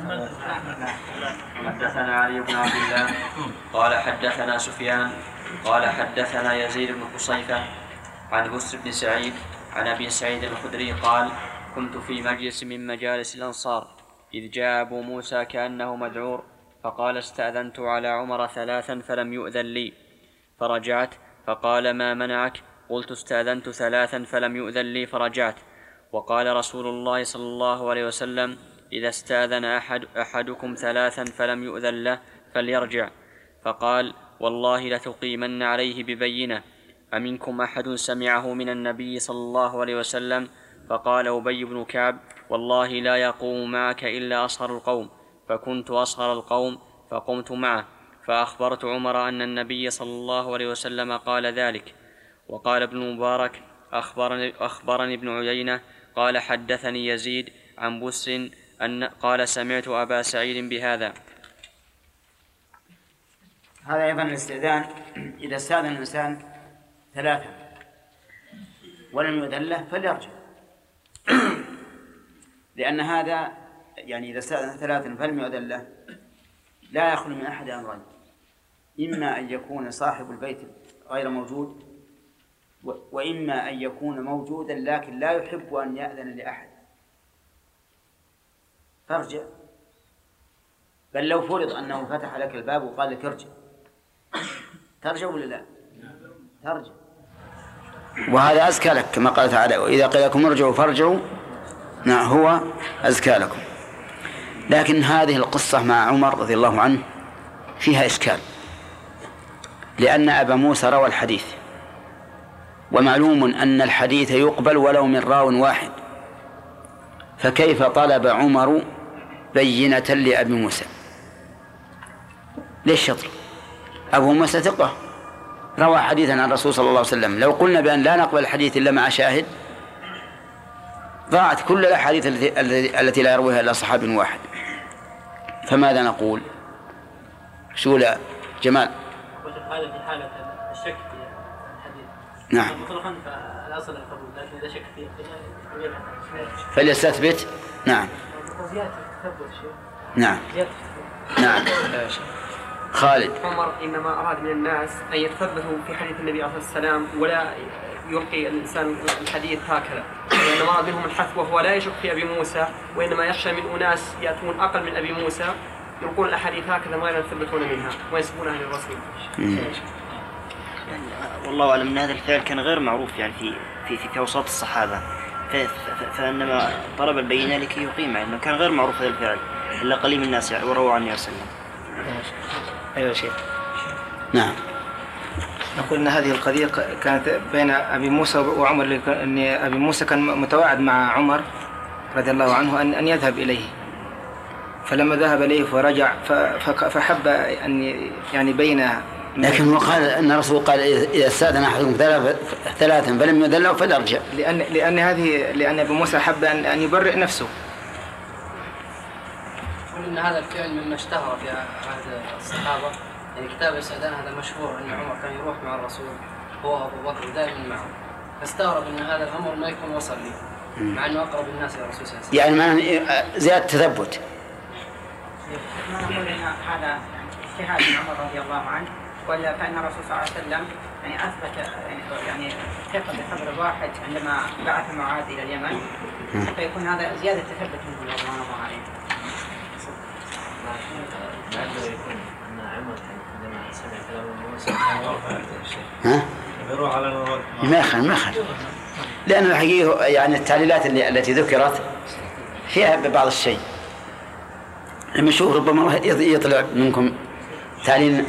حدثنا علي بن عبد الله قال حدثنا سفيان قال حدثنا يزيد بن قصيفة عن بسر بن سعيد عن أبي سعيد الخدري قال كنت في مجلس من مجالس الأنصار إذ جاء أبو موسى كأنه مذعور فقال استأذنت على عمر ثلاثا فلم يؤذن لي فرجعت فقال ما منعك؟ قلت استأذنت ثلاثا فلم يؤذن لي فرجعت. وقال رسول الله صلى الله عليه وسلم إذا استأذن أحد أحدكم ثلاثا فلم يؤذن له فليرجع. فقال والله لتقيمن عليه ببينة أمنكم أحد سمعه من النبي صلى الله عليه وسلم؟ فقال أبي بن كعب والله لا يقوم معك إلا أصغر القوم، فكنت أصغر القوم فقمت معه فأخبرت عمر أن النبي صلى الله عليه وسلم قال ذلك. وقال ابن المبارك أخبرني, أخبرني ابن عيينة قال حدثني يزيد عن بسر أن قال سمعت أبا سعيد بهذا. هذا أيضا الاستئذان إذا استأذن الإنسان ثلاثة ولم يؤذن له فليرجع، لأن هذا يعني إذا استأذن ثلاثة فلم يؤذن له لا يخلو من أحد أمرين: إما أن يكون صاحب البيت غير موجود، وإما أن يكون موجودا لكن لا يحب أن يأذن لأحد فارجع. بل لو فرض أنه فتح لك الباب وقال لك ارجع، ترجع ولا لا؟ ترجع، وهذا أزكى لك كما قال تعالى وإذا قيل لكم ارجعوا فارجعوا، نعم هو أزكى لكم. لكن هذه القصة مع عمر رضي الله عنه فيها إشكال، لأن أبا موسى روى الحديث، ومعلوم أن الحديث يقبل ولو من راو واحد، فكيف طلب عمر بينة لأبي موسى؟ ليش شطر؟ أبو موسى ثقة روى حديثا عن الرسول صلى الله عليه وسلم، لو قلنا بأن لا نقبل الحديث إلا مع شاهد ضاعت كل الأحاديث التي, التي لا يرويها إلا صحابي واحد. فماذا نقول؟ شو لا جمال؟ هذا في حالة الشك في الحديث. نعم. مطلقا فالأصل القبول، لكن إذا شك فيه فليستثبت. نعم. زيادة التثبت شيء. نعم. زيادة نعم. خالد. عمر إنما أراد من الناس أن يتثبتوا في حديث النبي عليه الصلاة والسلام ولا يلقي الإنسان الحديث هكذا، وإنما أراد منهم الحث، وهو لا يشك في أبي موسى، وإنما يخشى من أناس يأتون أقل من أبي موسى يلقون الأحاديث هكذا ما يثبتون منها وينسبونها للرسول. يعني والله أعلم أن هذا الفعل كان غير معروف يعني في في في, في أوساط الصحابة، فإنما طلب البينة لكي يقيم، يعني كان غير معروف هذا الفعل إلا قليل من الناس يعني وروى عنه صلى الله عليه وسلم. أيوة شيخ. نعم. نقول أن هذه القضية كانت بين أبي موسى وعمر، أن أبي موسى كان متواعد مع عمر رضي الله عنه أن أن يذهب إليه، فلما ذهب إليه فرجع فحب أن يعني بينها. لكن هو قال أن الرسول قال إذا استأذن أحدكم ثلاثا فلم يدلوا فليرجع، لأن لأن هذه لأن أبي موسى حب أن أن يبرئ نفسه. إن هذا الفعل مما اشتهر في عهد الصحابة، يعني كتاب الاستئذان هذا مشهور أن عمر كان يروح مع الرسول هو أبو بكر دائما معه، فاستغرب أن هذا الأمر ما يكون وصل لي مع أنه أقرب الناس إلى الرسول صلى الله عليه وسلم. يعني معنى زيادة تثبت. ما نقول أن هذا اجتهاد من عمر رضي الله عنه، ولا فإن الرسول صلى الله عليه وسلم يعني أثبت يعني ثقة بخبر الواحد عندما بعث معاذ إلى اليمن، حتى يكون هذا زيادة تثبت منه رضوان الله عليه. لعله يكون أن عمر عندما سمع كلام موسى ها؟ ما يخل ما يخل لأن الحقيقة يعني التعليلات اللي التي ذكرت فيها بعض الشيء. لما نشوف ربما يطلع منكم تعليل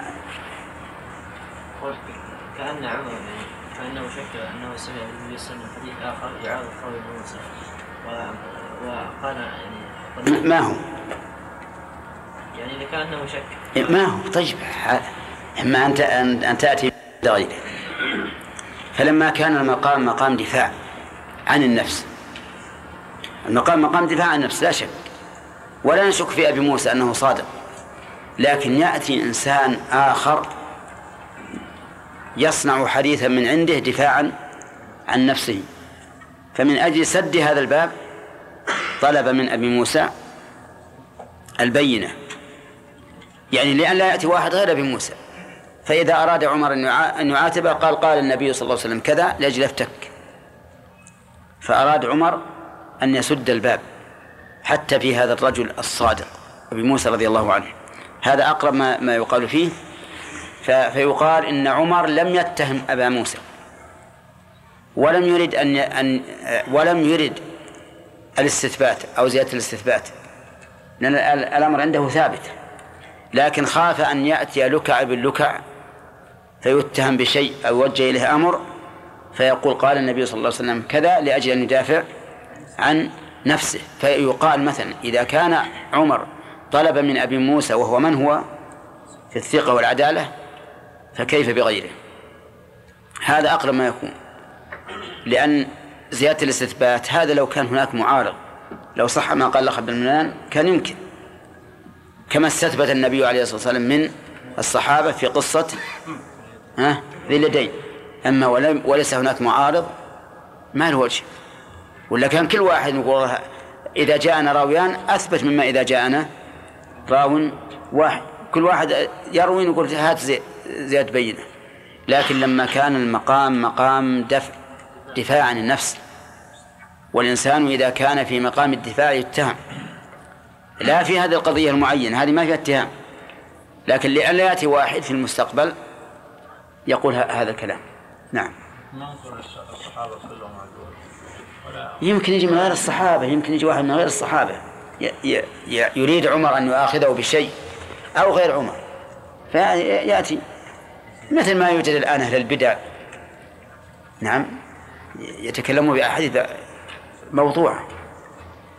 كأن عمر كأنه شك أنه سمع النبي صلى الله عليه وسلم حديث آخر يعارض قول موسى وقال يعني ما هو يعني إذا كان أنه شك ما هو. طيب إما أنت أن تأتي بغيره. فلما كان المقام مقام دفاع عن النفس، المقام مقام دفاع عن النفس لا شك، ولا نشك في أبي موسى أنه صادق، لكن يأتي إنسان آخر يصنع حديثا من عنده دفاعا عن نفسه، فمن أجل سد هذا الباب طلب من أبي موسى البينة، يعني لأن لا يأتي واحد غير أبي موسى. فإذا أراد عمر أن يعاتبه قال قال النبي صلى الله عليه وسلم كذا لأجل افتك، فأراد عمر أن يسد الباب حتى في هذا الرجل الصادق أبي موسى رضي الله عنه. هذا أقرب ما, ما يقال فيه. فيقال إن عمر لم يتهم أبا موسى ولم يرد أن أن ولم يرد الاستثبات أو زيادة الاستثبات، لأن الأمر عنده ثابت، لكن خاف أن يأتي لكع باللكع فيتهم بشيء أو يوجه إليه أمر فيقول قال النبي صلى الله عليه وسلم كذا لأجل أن يدافع عن نفسه. فيقال مثلا إذا كان عمر طلب من أبي موسى وهو من هو في الثقة والعدالة فكيف بغيره؟ هذا أقرب ما يكون، لأن زيادة الاستثبات هذا لو كان هناك معارض، لو صح ما قال لخ بن منان كان يمكن، كما استثبت النبي عليه الصلاة والسلام من الصحابة في قصة ها ذي اليدين. أما وليس هناك معارض ما له وجه، ولا كان كل واحد يقول إذا جاءنا راويان أثبت مما إذا جاءنا راو واحد، كل واحد يروي يقول هات زيادة بينة. لكن لما كان المقام مقام دفع دفاع عن النفس، والإنسان إذا كان في مقام الدفاع يتهم، لا في هذه القضية المعينة هذه ما فيها اتهام، لكن لأن لا يأتي واحد في المستقبل يقول هذا الكلام. نعم. يمكن يجي من غير الصحابة، يمكن يجي واحد من غير الصحابة يريد عمر أن يؤاخذه بشيء أو غير عمر فيأتي، مثل ما يوجد الآن أهل البدع نعم يتكلموا بأحاديث موضوعة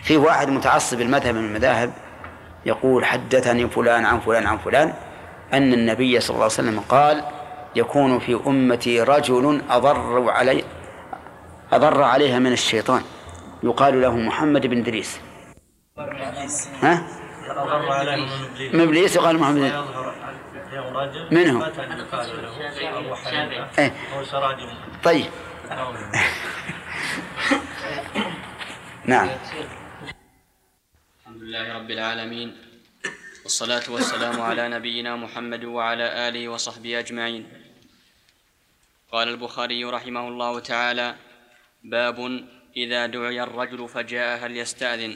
في واحد متعصب المذهب من المذاهب يقول حدثني فلان عن فلان عن فلان أن النبي صلى الله عليه وسلم قال يكون في أمتي رجل أضر علي أضر عليها من الشيطان يقال له محمد بن إدريس. ها؟ من إبليس يقال محمد بن منهم. إيه. طيب. نعم. الحمد لله رب العالمين والصلاة والسلام على نبينا محمد وعلى آله وصحبه أجمعين. قال البخاري رحمه الله تعالى: باب إذا دعي الرجل فجاء هل يستأذن؟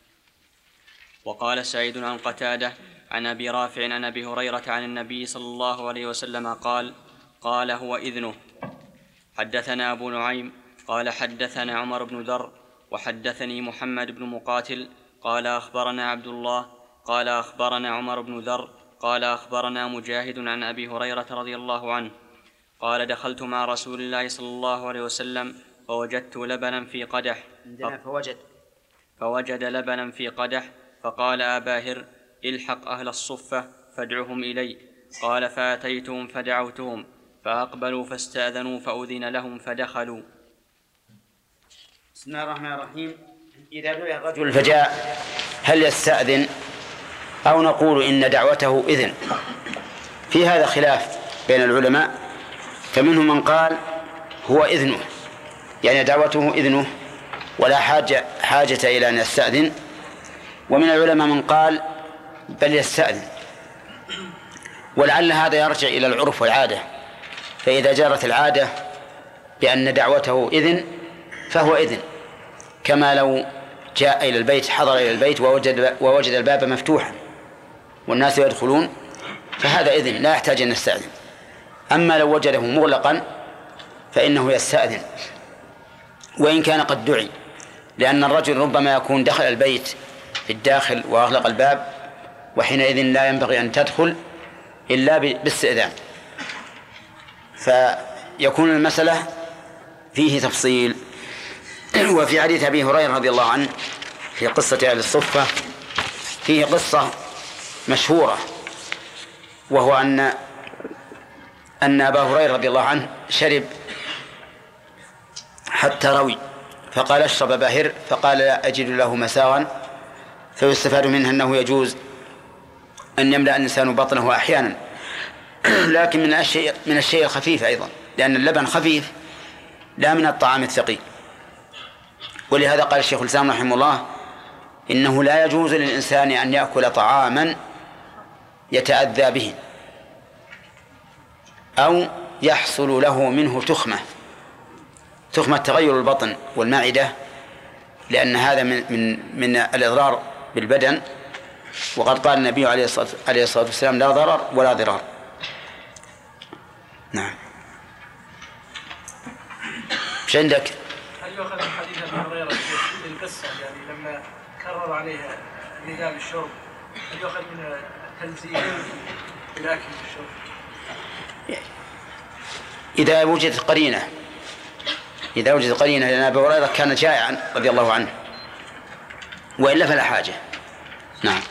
وقال سعيد عن قتادة عن أبي رافع عن أبي هريرة عن النبي صلى الله عليه وسلم قال: قال هو إذنه. حدثنا أبو نعيم قال حدثنا عمر بن ذر وحدثني محمد بن مقاتل قال أخبرنا عبد الله قال أخبرنا عمر بن ذر قال أخبرنا مجاهد عن أبي هريرة رضي الله عنه قال: دخلت مع رسول الله صلى الله عليه وسلم فوجدت لبنا في قدح فوجد فوجد لبنا في قدح فقال: أبا هر الحق أهل الصفة فادعهم إلي. قال: فأتيتهم فدعوتهم فأقبلوا فاستأذنوا فأذن لهم فدخلوا. بسم الله الرحمن الرحيم. إذا دعي الرجل فجاء هل يستأذن أو نقول إن دعوته إذن؟ في هذا خلاف بين العلماء، فمنهم من قال هو إذنه، يعني دعوته إذنه ولا حاجة, حاجة إلى أن يستأذن، ومن العلماء من قال بل يستأذن، ولعل هذا يرجع إلى العرف والعادة، فإذا جرت العادة بأن دعوته إذن فهو إذن، كما لو جاء إلى البيت حضر إلى البيت ووجد, ووجد الباب مفتوحا والناس يدخلون فهذا إذن لا يحتاج أن يستأذن. أما لو وجده مغلقا فإنه يستأذن وإن كان قد دعي، لأن الرجل ربما يكون دخل البيت في الداخل وأغلق الباب، وحينئذ لا ينبغي أن تدخل إلا باستئذان، فيكون المسألة فيه تفصيل. وفي حديث أبي هريرة رضي الله عنه في قصة أهل الصفة فيه قصة مشهورة، وهو أن أن أبا هريرة رضي الله عنه شرب حتى روي، فقال: اشرب أبا هر، فقال: لا أجد له مساغا. فيستفاد منها أنه يجوز أن يملأ الإنسان بطنه أحيانا، لكن من الشيء من الشيء الخفيف أيضا، لأن اللبن خفيف لا من الطعام الثقيل. ولهذا قال الشيخ الإسلام رحمه الله: إنه لا يجوز للإنسان أن يأكل طعاما يتأذى به أو يحصل له منه تخمة تخمة تغير البطن والمعدة، لأن هذا من من من الإضرار بالبدن، وقد قال النبي عليه الصلاة عليه الصلاة والسلام: لا ضرر ولا ضرار. نعم. ايش عندك؟ هل يؤخذ من حديث ابي هريره في القصه يعني لما كرر عليها نداء بالشرب، هل يؤخذ منها تنزيه الاكل بالشرب؟ إذا وجدت قرينة إذا وجدت قرينة لأن أبي هريرة كان جائعا رضي الله عنه، وإلا فلا حاجة. نعم.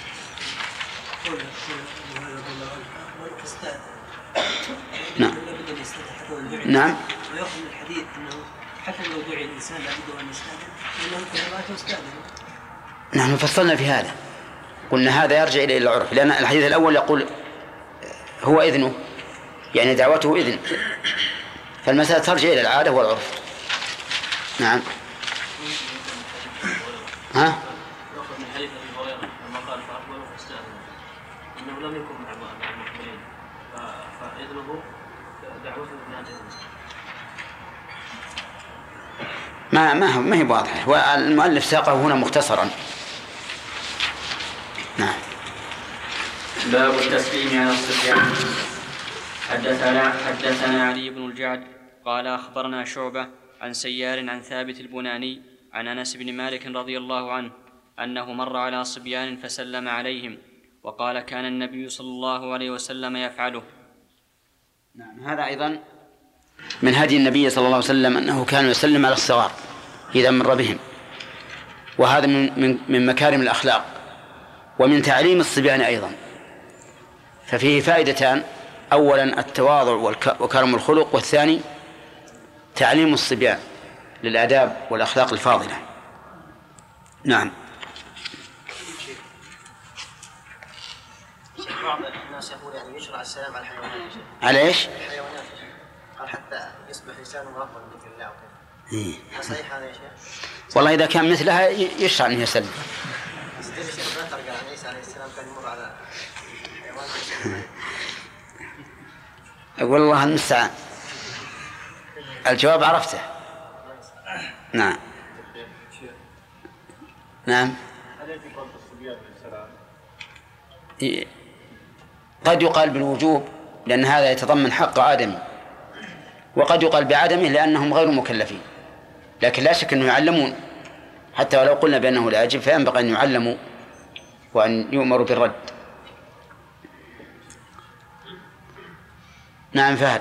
نعم. نعم. ويأخذ من الحديث أنه حتى لو دعي الإنسان لابد أن يستأذن، لأنه كلمات يستأذن. نحن فصلنا في هذا، قلنا هذا يرجع إلى العرف، لأن الحديث الأول يقول هو إذنه، يعني دعوته إذن، فالمسألة ترجع إلى العادة والعرف. نعم. ها؟ يأخذ من حديث أبي هريرة لما قال فأقبلوا فاستأذنوا إنه لم يكن مع المحملين، فإذنه دعوته بناته. ما ما ما هي واضحة، والمؤلف ساقه هنا مختصرا. نعم. باب التسليم على الصبيان. حدثنا حدثنا علي بن الجعد قال أخبرنا شعبة عن سيار عن ثابت البناني عن أنس بن مالك رضي الله عنه أنه مر على صبيان فسلم عليهم وقال: كان النبي صلى الله عليه وسلم يفعله. نعم. هذا أيضا من هدي النبي صلى الله عليه وسلم أنه كان يسلم على الصغار إذا مر بهم، وهذا من, من, من مكارم الأخلاق ومن تعليم الصبيان أيضا. ففيه فائدتان: أولا التواضع وكرم الخلق، والثاني تعليم الصبيان للآداب والأخلاق الفاضلة. نعم. بعض الناس يقول يعني يشرع السلام على الحيوانات. على ايش؟ الحيوانات قال حتى يصبح لسانه رغبا من ذكر الله وكذا. إيه. هل صحيح هذا يا شيخ؟ والله إذا كان مثلها يشرع أن يسلم. استدل الشيخ بكر قال عيسى عليه السلام كان يمر على حيوان. أقول الله المستعان. الجواب عرفته. نعم. نعم. قد يقال بالوجوب لأن هذا يتضمن حق آدم، وقد يقال بعدمه لأنهم غير مكلفين، لكن لا شك أنه يعلمون، حتى ولو قلنا بأنه لا يجب فينبغي أن يعلموا وأن يؤمروا بالرد. نعم فهد.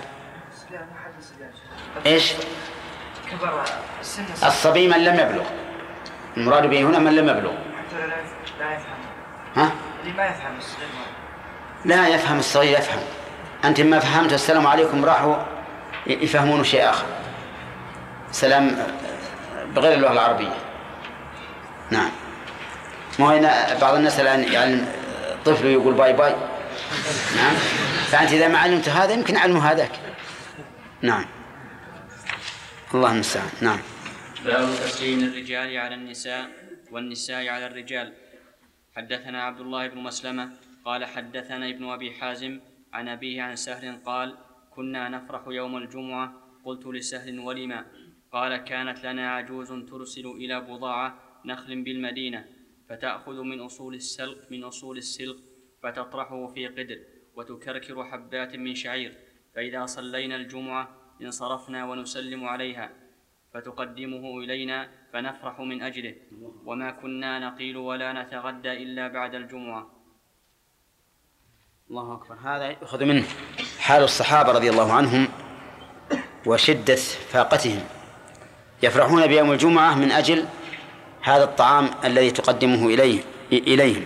إيش؟ كبر السن. الصبي من لم يبلغ، المراد به هنا من لم يبلغ. لا يفهم. ها؟ اللي ما يفهم الصغير. لا يفهم الصغير يفهم. أنت ما فهمت السلام عليكم راحوا يفهمون شيء آخر، سلام بغير اللغة العربية. نعم. ما هنا بعض الناس الآن يعلم طفله يقول باي باي. نعم. فأنت إذا ما علمت هذا يمكن علمه هذاك. نعم. الله المستعان. نعم. باب تسليم الرجال على النساء والنساء على الرجال. حدثنا عبد الله بن مسلمة قال حدثنا ابن أبي حازم عن أبيه عن سهل قال كنا نفرح يوم الجمعة. قلت لسهل ولما؟ قال كانت لنا عجوز ترسل إلى بضاعة نخل بالمدينة فتأخذ من أصول السلق من أصول السلق فتطرحه في قدر وتكركر حبات من شعير، فإذا صلينا الجمعة انصرفنا ونسلم عليها فتقدمه إلينا فنفرح من أجله، وما كنا نقيل ولا نتغدى إلا بعد الجمعة. الله أكبر. هذا يأخذ منه حال الصحابة رضي الله عنهم وشدة فاقتهم، يفرحون بيوم الجمعة من أجل هذا الطعام الذي تقدمه إليه إليهم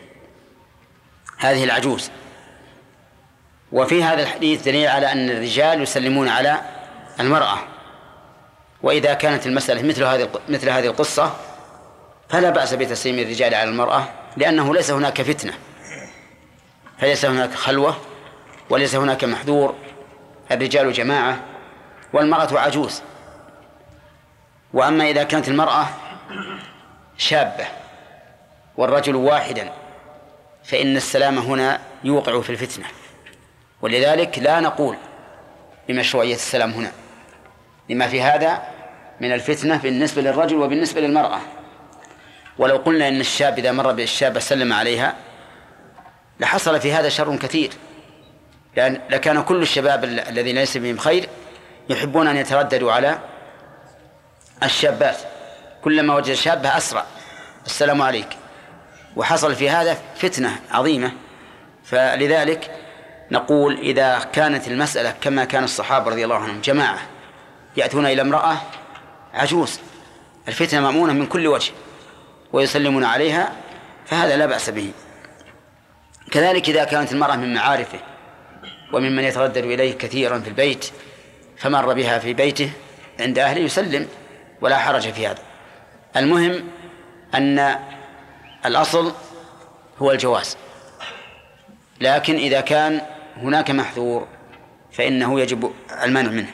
هذه العجوز. وفي هذا الحديث دليل على أن الرجال يسلمون على المرأة، وإذا كانت المسألة مثل هذه مثل هذه القصة فلا بأس بتسليم الرجال على المرأة، لأنه ليس هناك فتنة، فليس هناك خلوة وليس هناك محذور، الرجال جماعة والمرأة عجوز. وأما إذا كانت المرأة شابة والرجل واحدا فإن السلام هنا يوقع في الفتنة، ولذلك لا نقول بمشروعية السلام هنا لما في هذا من الفتنة بالنسبة للرجل وبالنسبة للمرأة. ولو قلنا إن الشاب إذا مر بالشابة سلم عليها لحصل في هذا شر كثير، لأن لكان كل الشباب الذين ليس بهم خير يحبون أن يترددوا على الشابات، كلما وجد شابة أسرع السلام عليك، وحصل في هذا فتنة عظيمة. فلذلك نقول إذا كانت المسألة كما كان الصحابة رضي الله عنهم جماعة يأتون إلى امرأة عجوز الفتنة مأمونة من كل وجه ويسلمون عليها فهذا لا بأس به. كذلك إذا كانت المرأة من معارفه وممن يتردد إليه كثيرا في البيت فمر بها في بيته عند أهله يسلم ولا حرج في هذا. المهم أن الأصل هو الجواز، لكن إذا كان هناك محذور فإنه يجب المنع منه.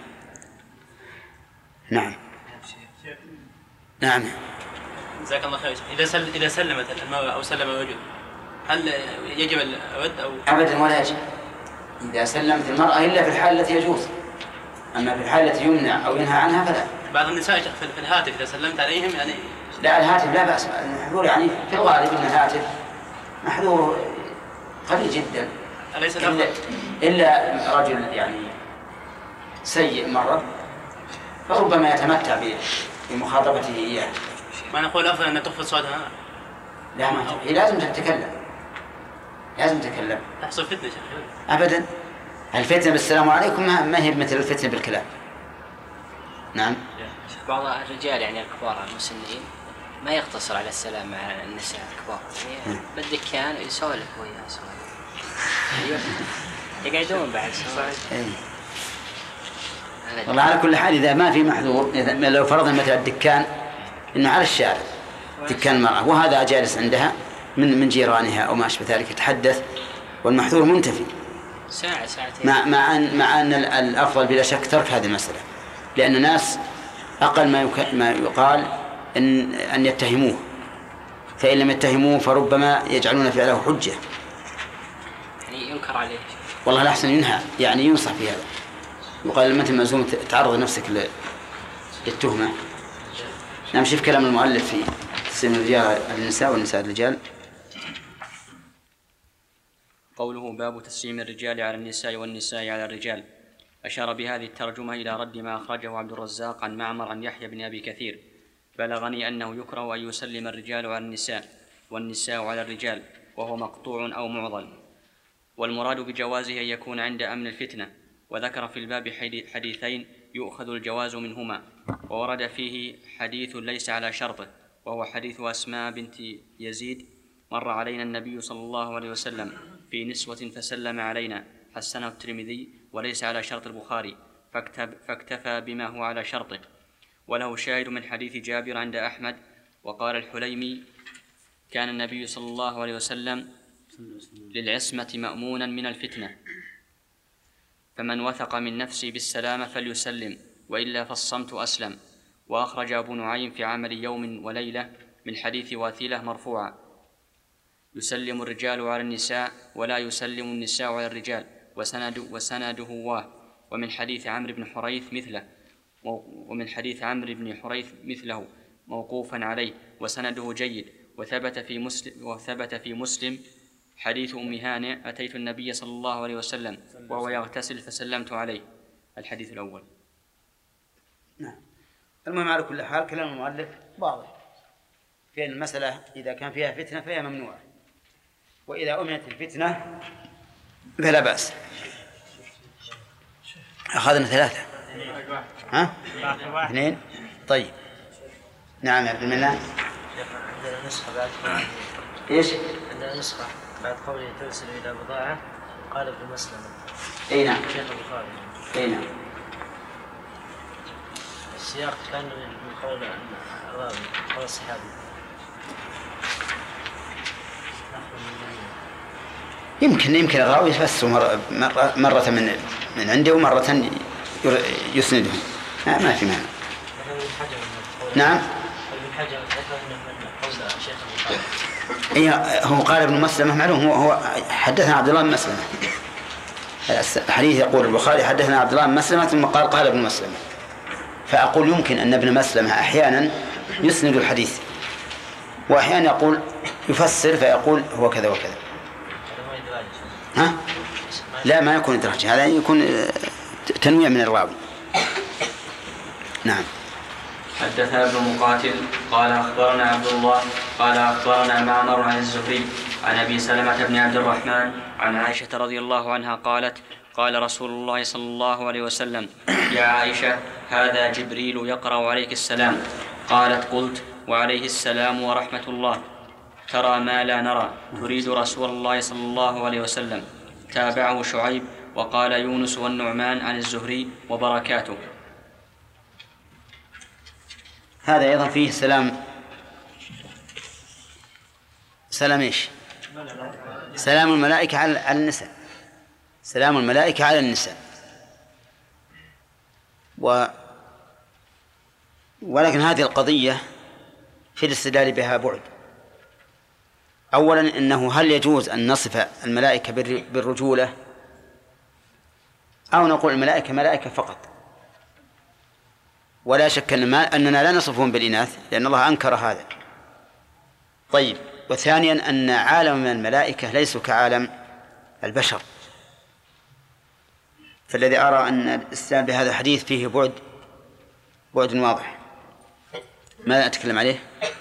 نعم. نعم. جزاك الله خير. إذا سل... إذا سلمت المرأة أو سلم الرجل هل يجب الرد أو أبدا ولا يجب إذا سلمت المرأة إلا في الحال التي يجوز، أما في الحال التي يمنع أو ينهى عنها فلا. بعض النساء في الهاتف إذا سلمت عليهم يعني لا الهاتف لا بأس، المحذور يعني في الغالب أن الهاتف محذور قليل جدا، أليس إلا, إلا رجل يعني سيء مرة فربما يتمتع بمخاطبته إياه. ما نقول أفضل أن تخفض صوتها؟ لا ما هي لازم تتكلم، لازم تتكلم. تحصل فتنة شيخ. أبدا، الفتنة بالسلام عليكم ما هي مثل الفتنة بالكلام. نعم. بعض الرجال يعني الكبار المسنين ما يقتصر على السلام مع النساء الكبار، يعني بالدكان يسولف وياه سولف يقعدون بعد سولف. والله على كل حال إذا ما في محظور، لو فرضنا مثلا الدكان إنه على الشارع دكان المرأة وهذا جالس عندها من من جيرانها أو ما أشبه ذلك يتحدث والمحظور منتفي ساعة ساعتين، مع مع أن مع أن الأفضل بلا شك ترك هذه المسألة، لأن الناس أقل ما يك... ما يقال أن أن يتهموه، فإن لم يتهموه فربما يجعلون فعله حجة، يعني ينكر عليه. والله الأحسن ينهى، يعني ينصح في هذا، وقال متى ملزوم تعرض نفسك للتهمة. نمشي في كلام المؤلف في تسليم الرجال النساء والنساء الرجال. قوله باب تسليم الرجال على النساء والنساء على الرجال، أشار بهذه الترجمة إلى رد ما أخرجه عبد الرزاق عن معمر عن يحيى بن أبي كثير: بلغني أنه يكره أن يسلم الرجال على النساء والنساء على الرجال، وهو مقطوع أو معضل، والمراد بجوازه أن يكون عند أمن الفتنة. وذكر في الباب حديثين يؤخذ الجواز منهما، وورد فيه حديث ليس على شرطه، وهو حديث أسماء بنت يزيد: مر علينا النبي صلى الله عليه وسلم في نسوة فسلم علينا، حسنه الترمذي وليس على شرط البخاري، فاكتفى بما هو على شرطه. وله شاهد من حديث جابر عند أحمد. وقال الحليمي: كان النبي صلى الله عليه وسلم للعصمة مأمونا من الفتنة، فمن وثق من نفسه بالسلامة فليسلم، وإلا فالصمت أسلم. وأخرج أبو نعيم في عمل يوم وليلة من حديث واثلة مرفوعا: يسلم الرجال على النساء ولا يسلم النساء على الرجال، وسند وسنده واه. ومن حديث عمرو بن حريث مثله ومن حديث عمرو بن حريث مثله موقوفا عليه وسنده جيد. وثبت في مسلم وثبت في مسلم حديث أم هانئ: أتيت النبي صلى الله عليه وسلم وهو يغتسل فسلمت عليه. الحديث الأول. نعم. المهم على كل حال كلام المؤلف واضح في أن المسألة إذا كان فيها فتنة فهي ممنوعة، وإذا أمنت الفتنة فلا بأس. أخذنا ثلاثة، ها؟ اثنين. طيب. نعم يا عبد المنان. عندنا نسخة بعد قوله إيش؟ عندنا نسخة بعد قوله ترسل إلى بضاعة قال ابن مسلم. أي نعم. شيخ البخاري. أي نعم. السياق كان من قول الراوي قول الصحابي. يمكن يمكن الراوي يفسر مرة, مرة, مرة من من عنده ومرة يسنده، ما, ما في معنى. نعم. إيه هو قال ابن مسلمة معلوم، هو هو حدثنا عبد الله بن مسلمة. الحديث يقول البخاري حدثنا عبد الله بن مسلمة ثم قال قال ابن مسلمة، فأقول يمكن أن ابن مسلمة أحيانا يسند الحديث وأحيانا يقول يفسر فيقول هو كذا وكذا. ها؟ لا ما يكون إدراج، هذا يكون تنويع من الراوي. نعم. حدثنا ابن مقاتل قال أخبرنا عبد الله قال أخبرنا معمر عن الزهري عن أبي سلمة بن عبد الرحمن عن عائشة رضي الله عنها قالت: قال رسول الله صلى الله عليه وسلم: يا عائشة هذا جبريل يقرأ عليك السلام. قالت: قلت: وعليه السلام ورحمة الله. ترى ما لا نرى، تريد رسول الله صلى الله عليه وسلم. تابعه شعيب وقال يونس والنعمان عن الزهري وبركاته. هذا أيضا فيه سلام. سلام إيش؟ سلام الملائكة على النساء. سلام الملائكة على النساء. و ولكن هذه القضية في الاستدلال بها بعد. أولا إنه هل يجوز أن نصف الملائكة بالرجولة أو نقول الملائكة ملائكة فقط؟ ولا شك أننا لا نصفهم بالإناث لأن الله أنكر هذا. طيب. وثانيا أن عالم من الملائكة ليسوا كعالم البشر، فالذي أرى أن الاستدلال بهذا الحديث فيه بعد بعد واضح. ماذا أتكلم عليه؟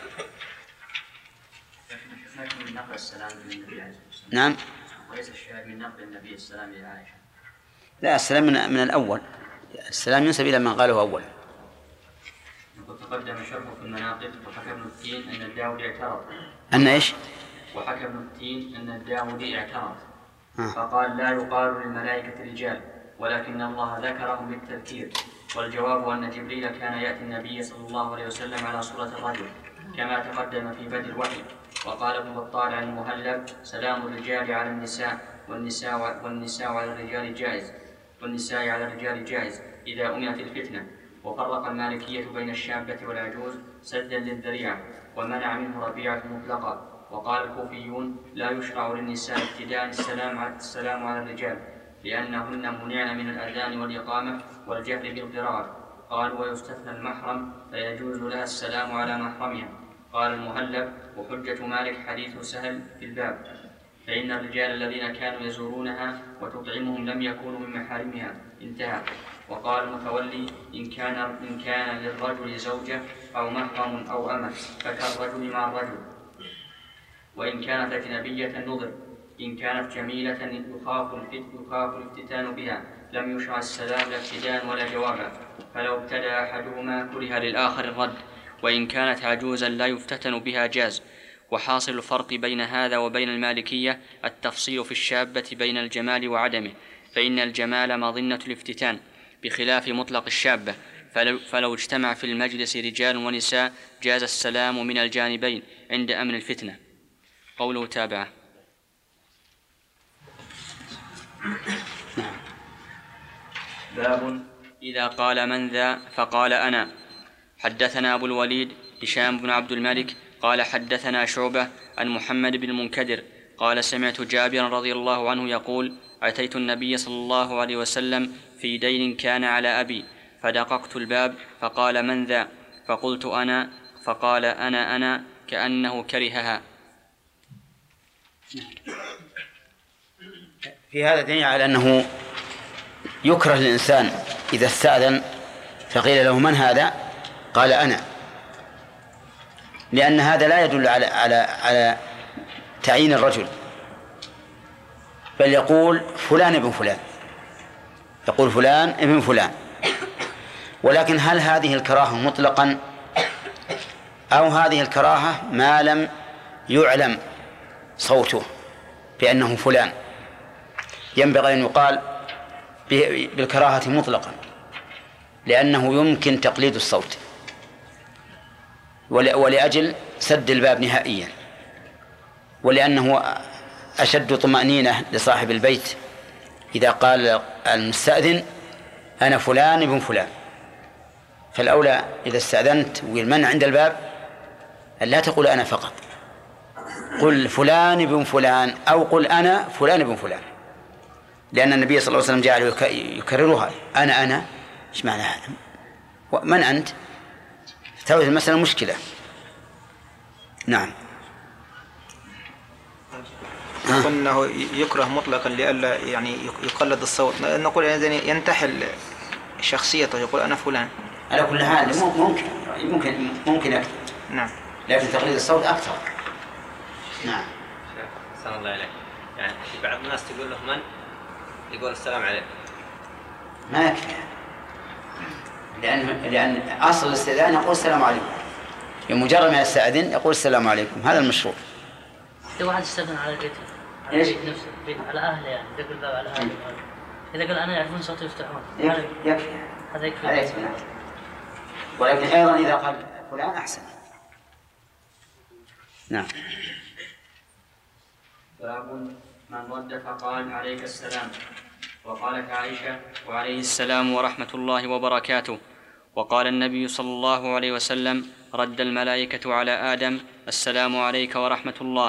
نعم. وليس الشاهد من نقل النبي السلام إلى عائشة. لا، السلام من, من الأول. السلام ينسب إلى من قاله أولا. تقدم شرحه في المناقب. وحكى ابن التين أن الداودي اعترض. أن إيش؟ وحكى ابن التين أن الداودي اعترض آه. فقال لا يقال للملائكة رجال ولكن الله ذكرهم بالتذكير. والجواب أن جبريل كان يأتي النبي صلى الله عليه وسلم على صورة الرجل كما تقدم في بدء الوحي. وقال ابن بطال عن المهلب سلام الرجال على النساء والنساء, والنساء على الرجال جائز والنساء على الرجال جائز إذا أمنت الفتنة. وفرق المالكية بين الشابة والعجوز سدا للذريعة ومنع منه ربيعة مطلقا. وقال الكوفيون لا يشرع للنساء ابتداء السلام على السلام على الرجال لأنهن منعن من الأذان والإقامة والجهر بالقراءة. قالوا ويستثنى المحرم فيجوز لها السلام على محرمها. قال المهلب وحجة مالك حديث سهل في الباب فإن الرجال الذين كانوا يزورونها وتطعمهم لم يكونوا من محارمها. انتهى. وقال المتولي إن كان, إن كان للرجل زوجة أو محرم أو أمة فكالرجل مع الرجل. وإن كانت أجنبية نظر. إن كانت جميلة يخاف الافتتان بها لم يشرع السلام لا ابتداء ولا جوابا. فلو ابتدأ أحدهما كره للآخر الرد. وإن كانت عجوزا لا يفتتن بها جاز. وحاصل الفرق بين هذا وبين المالكية التفصيل في الشابة بين الجمال وعدمه فإن الجمال مظنة الافتتان بخلاف مطلق الشابة. فلو, فلو اجتمع في المجلس رجال ونساء جاز السلام من الجانبين عند أمن الفتنة. قوله تابعه. باب إذا قال من ذا فقال أنا. حدثنا أبو الوليد هشام بن عبد الملك قال حدثنا شعبة عن محمد بن المنكدر قال سمعت جابر رضي الله عنه يقول أتيت النبي صلى الله عليه وسلم في دين كان على أبي فدققت الباب فقال من ذا فقلت أنا فقال أنا أنا كأنه كرهها. في هذا دليل على أنه يكره الإنسان إذا استأذن فقيل له من هذا قال أنا لأن هذا لا يدل على على على تعيين الرجل بل يقول فلان ابن فلان يقول فلان ابن فلان. ولكن هل هذه الكراهة مطلقا أو هذه الكراهة ما لم يعلم صوته بأنه فلان؟ ينبغي أن يقال بالكراهة مطلقا لأنه يمكن تقليد الصوت ولأجل سد الباب نهائيا ولأنه أشد طمأنينة لصاحب البيت إذا قال المستأذن أنا فلان ابن فلان. فالأولى إذا استأذنت والمن عند الباب أن لا تقول أنا فقط قل فلان ابن فلان أو قل أنا فلان ابن فلان لأن النبي صلى الله عليه وسلم جعل يكررها أنا أنا إيش معنى هذا من أنت تسوي المسألة مشكلة. نعم. نقول أنه يكره مطلقا لئلا يعني يقلد الصوت نقول يعني ينتحل شخصيته يقول أنا فلان على كل حال ممكن ممكن ممكن أكثر. نعم. لكن تقليد الصوت أكثر. نعم. سلام الله عليك. يعني في بعض الناس تقول له من يقول السلام عليكم ما يكفي لأن لأن أصل الاستئذان يقول السلام عليكم بمجرد ما يستأذن يقول السلام عليكم هذا المشروع. لو واحد استأذن على بيته على إيش؟ بيت نفسه بيت على أهله يعني يدق الباب على أهله إذا قال أنا يعرفون صوتي يفتحون يكفي يكفي هذا يكفي. هذا يكفي. ولكن أيضا إذا قال فلان أحسن. نعم. باب من رد فقال عليك السلام. وقالت عائشة وعليه السلام ورحمة الله وبركاته. وقال النبي صلى الله عليه وسلم رد الملائكة على آدم السلام عليك ورحمة الله.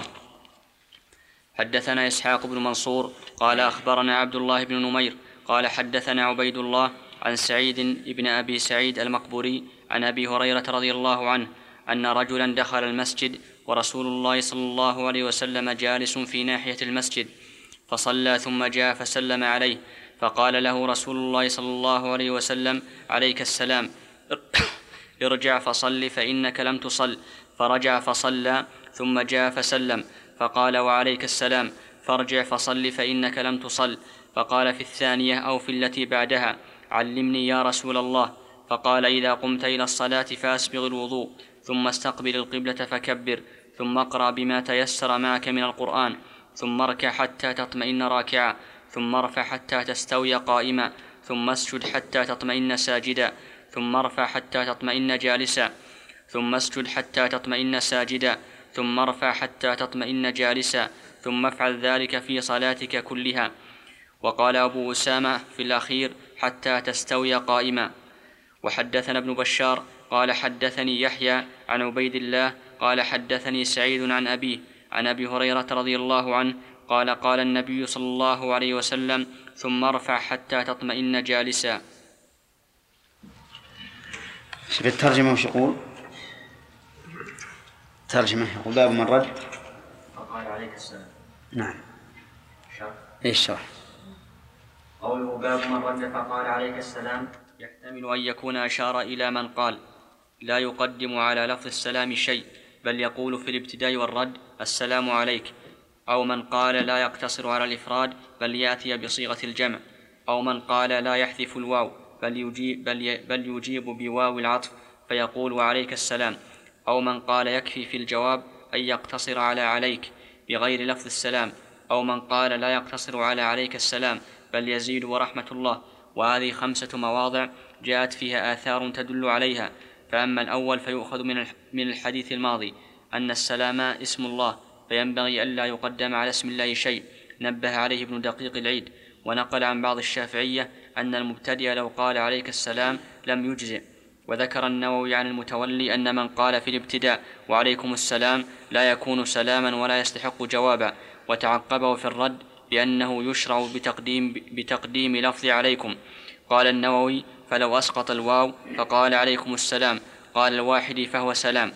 حدثنا إسحاق بن منصور قال أخبرنا عبد الله بن نمير قال حدثنا عبيد الله عن سعيد بن أبي سعيد المقبوري عن أبي هريرة رضي الله عنه أن رجلا دخل المسجد ورسول الله صلى الله عليه وسلم جالس في ناحية المسجد فصلى ثم جاء فسلم عليه فقال له رسول الله صلى الله عليه وسلم عليك السلام ارجع فصل فإنك لم تصل. فرجع فصلى ثم جاء فسلم فقال وعليك السلام فارجع فصل فإنك لم تصل. فقال في الثانية أو في التي بعدها علمني يا رسول الله فقال إذا قمت إلى الصلاة فأسبغ الوضوء ثم استقبل القبلة فكبر ثم اقرأ بما تيسر معك من القرآن ثم اركع حتى تطمئن راكعا ثم ارفع حتى تستوي قائما ثم اسجد حتى تطمئن ساجدا ثم ارفع حتى تطمئن جالسا ثم اسجد حتى تطمئن ساجدا ثم ارفع حتى تطمئن جالسا ثم افعل ذلك في صلاتك كلها. وقال أبو أسامة في الأخير حتى تستوي قائما. وحدثنا ابن بشار قال حدثني يحيى عن عبيد الله قال حدثني سعيد عن أبيه عن أبي هريرة رضي الله عنه قال قال النبي صلى الله عليه وسلم ثم ارفع حتى تطمئن جالسا. شوف الترجمة وش يقول؟ ترجمة يقول باب من رد فقال عليك السلام. نعم. شرح. ايش شرح؟ قوله باب من رد فقال عليك السلام يحتمل أن يكون أشار إلى من قال لا يقدم على لفظ السلام شيء بل يقول في الابتداء والرد السلام عليك، أو من قال لا يقتصر على الإفراد بل يأتي بصيغة الجمع، أو من قال لا يحذف الواو بل يجيب, بل بل يجيب بواو العطف فيقول وعليك السلام، أو من قال يكفي في الجواب أن يقتصر على عليك بغير لفظ السلام، أو من قال لا يقتصر على عليك السلام بل يزيد ورحمة الله. وهذه خمسة مواضع جاءت فيها آثار تدل عليها. فأما الأول فيؤخذ من الحديث الماضي أن السلام اسم الله فينبغي ألا يقدم على اسم الله شيء، نبه عليه ابن دقيق العيد. ونقل عن بعض الشافعية أن المبتدئ لو قال عليك السلام لم يجزئ. وذكر النووي عن المتولي أن من قال في الابتداء وعليكم السلام لا يكون سلاما ولا يستحق جوابا، وتعقبه في الرد بأنه يشرع بتقديم, بتقديم لفظ عليكم. قال النووي فلو أسقط الواو فقال عليكم السلام قال الواحد فهو سلام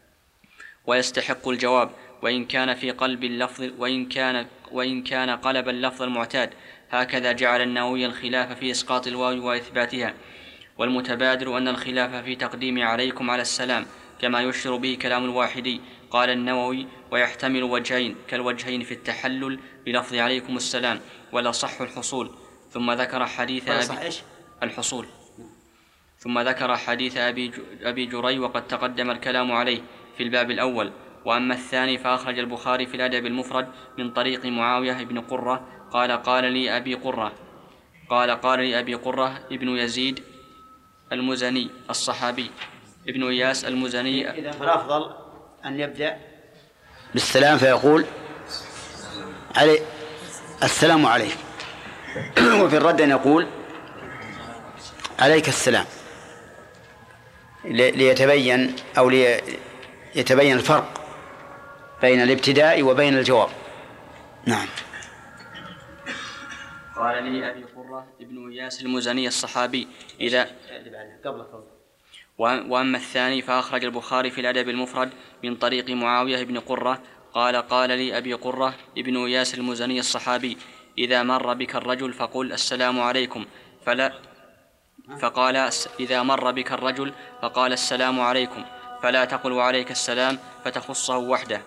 ويستحق الجواب، وإن كان في قلب اللفظ وإن كان, وإن كان قلب اللفظ المعتاد. هكذا جعل النووي الخلاف في إسقاط الواو وإثباتها. والمتبادر أن الخلاف في تقديم عليكم على السلام كما يشير به كلام الواحدي. قال النووي ويحتمل وجهين كالوجهين في التحلل بلفظ عليكم السلام ولا صح الحصول. ثم ذكر حديث أبي الحصول ثم ذكر حديث أبي, أبي جري وقد تقدم الكلام عليه في الباب الأول. وأما الثاني فأخرج البخاري في الأدب المفرد من طريق معاوية بن قرة قال قال لي أبي قرة قال قال لي أبي قرة ابن يزيد المزني الصحابي ابن إياس المزني. إذا فالأفضل أن يبدأ بالسلام فيقول علي السلام عليك، وفي الرد أن يقول عليك السلام ليتبين أو ليتبين الفرق بين الابتداء وبين الجواب. نعم. قال لي أبي قرة ابن إياس المزني الصحابي إذا وأما الثاني فأخرج البخاري في الأدب المفرد من طريق معاوية بن قرة قال قال لي أبي قرة ابن إياس المزني الصحابي إذا مر بك الرجل فقل السلام عليكم فلا فقال إذا مر بك الرجل فقال السلام عليكم فلا تقل وعليك السلام فتخصه وحده.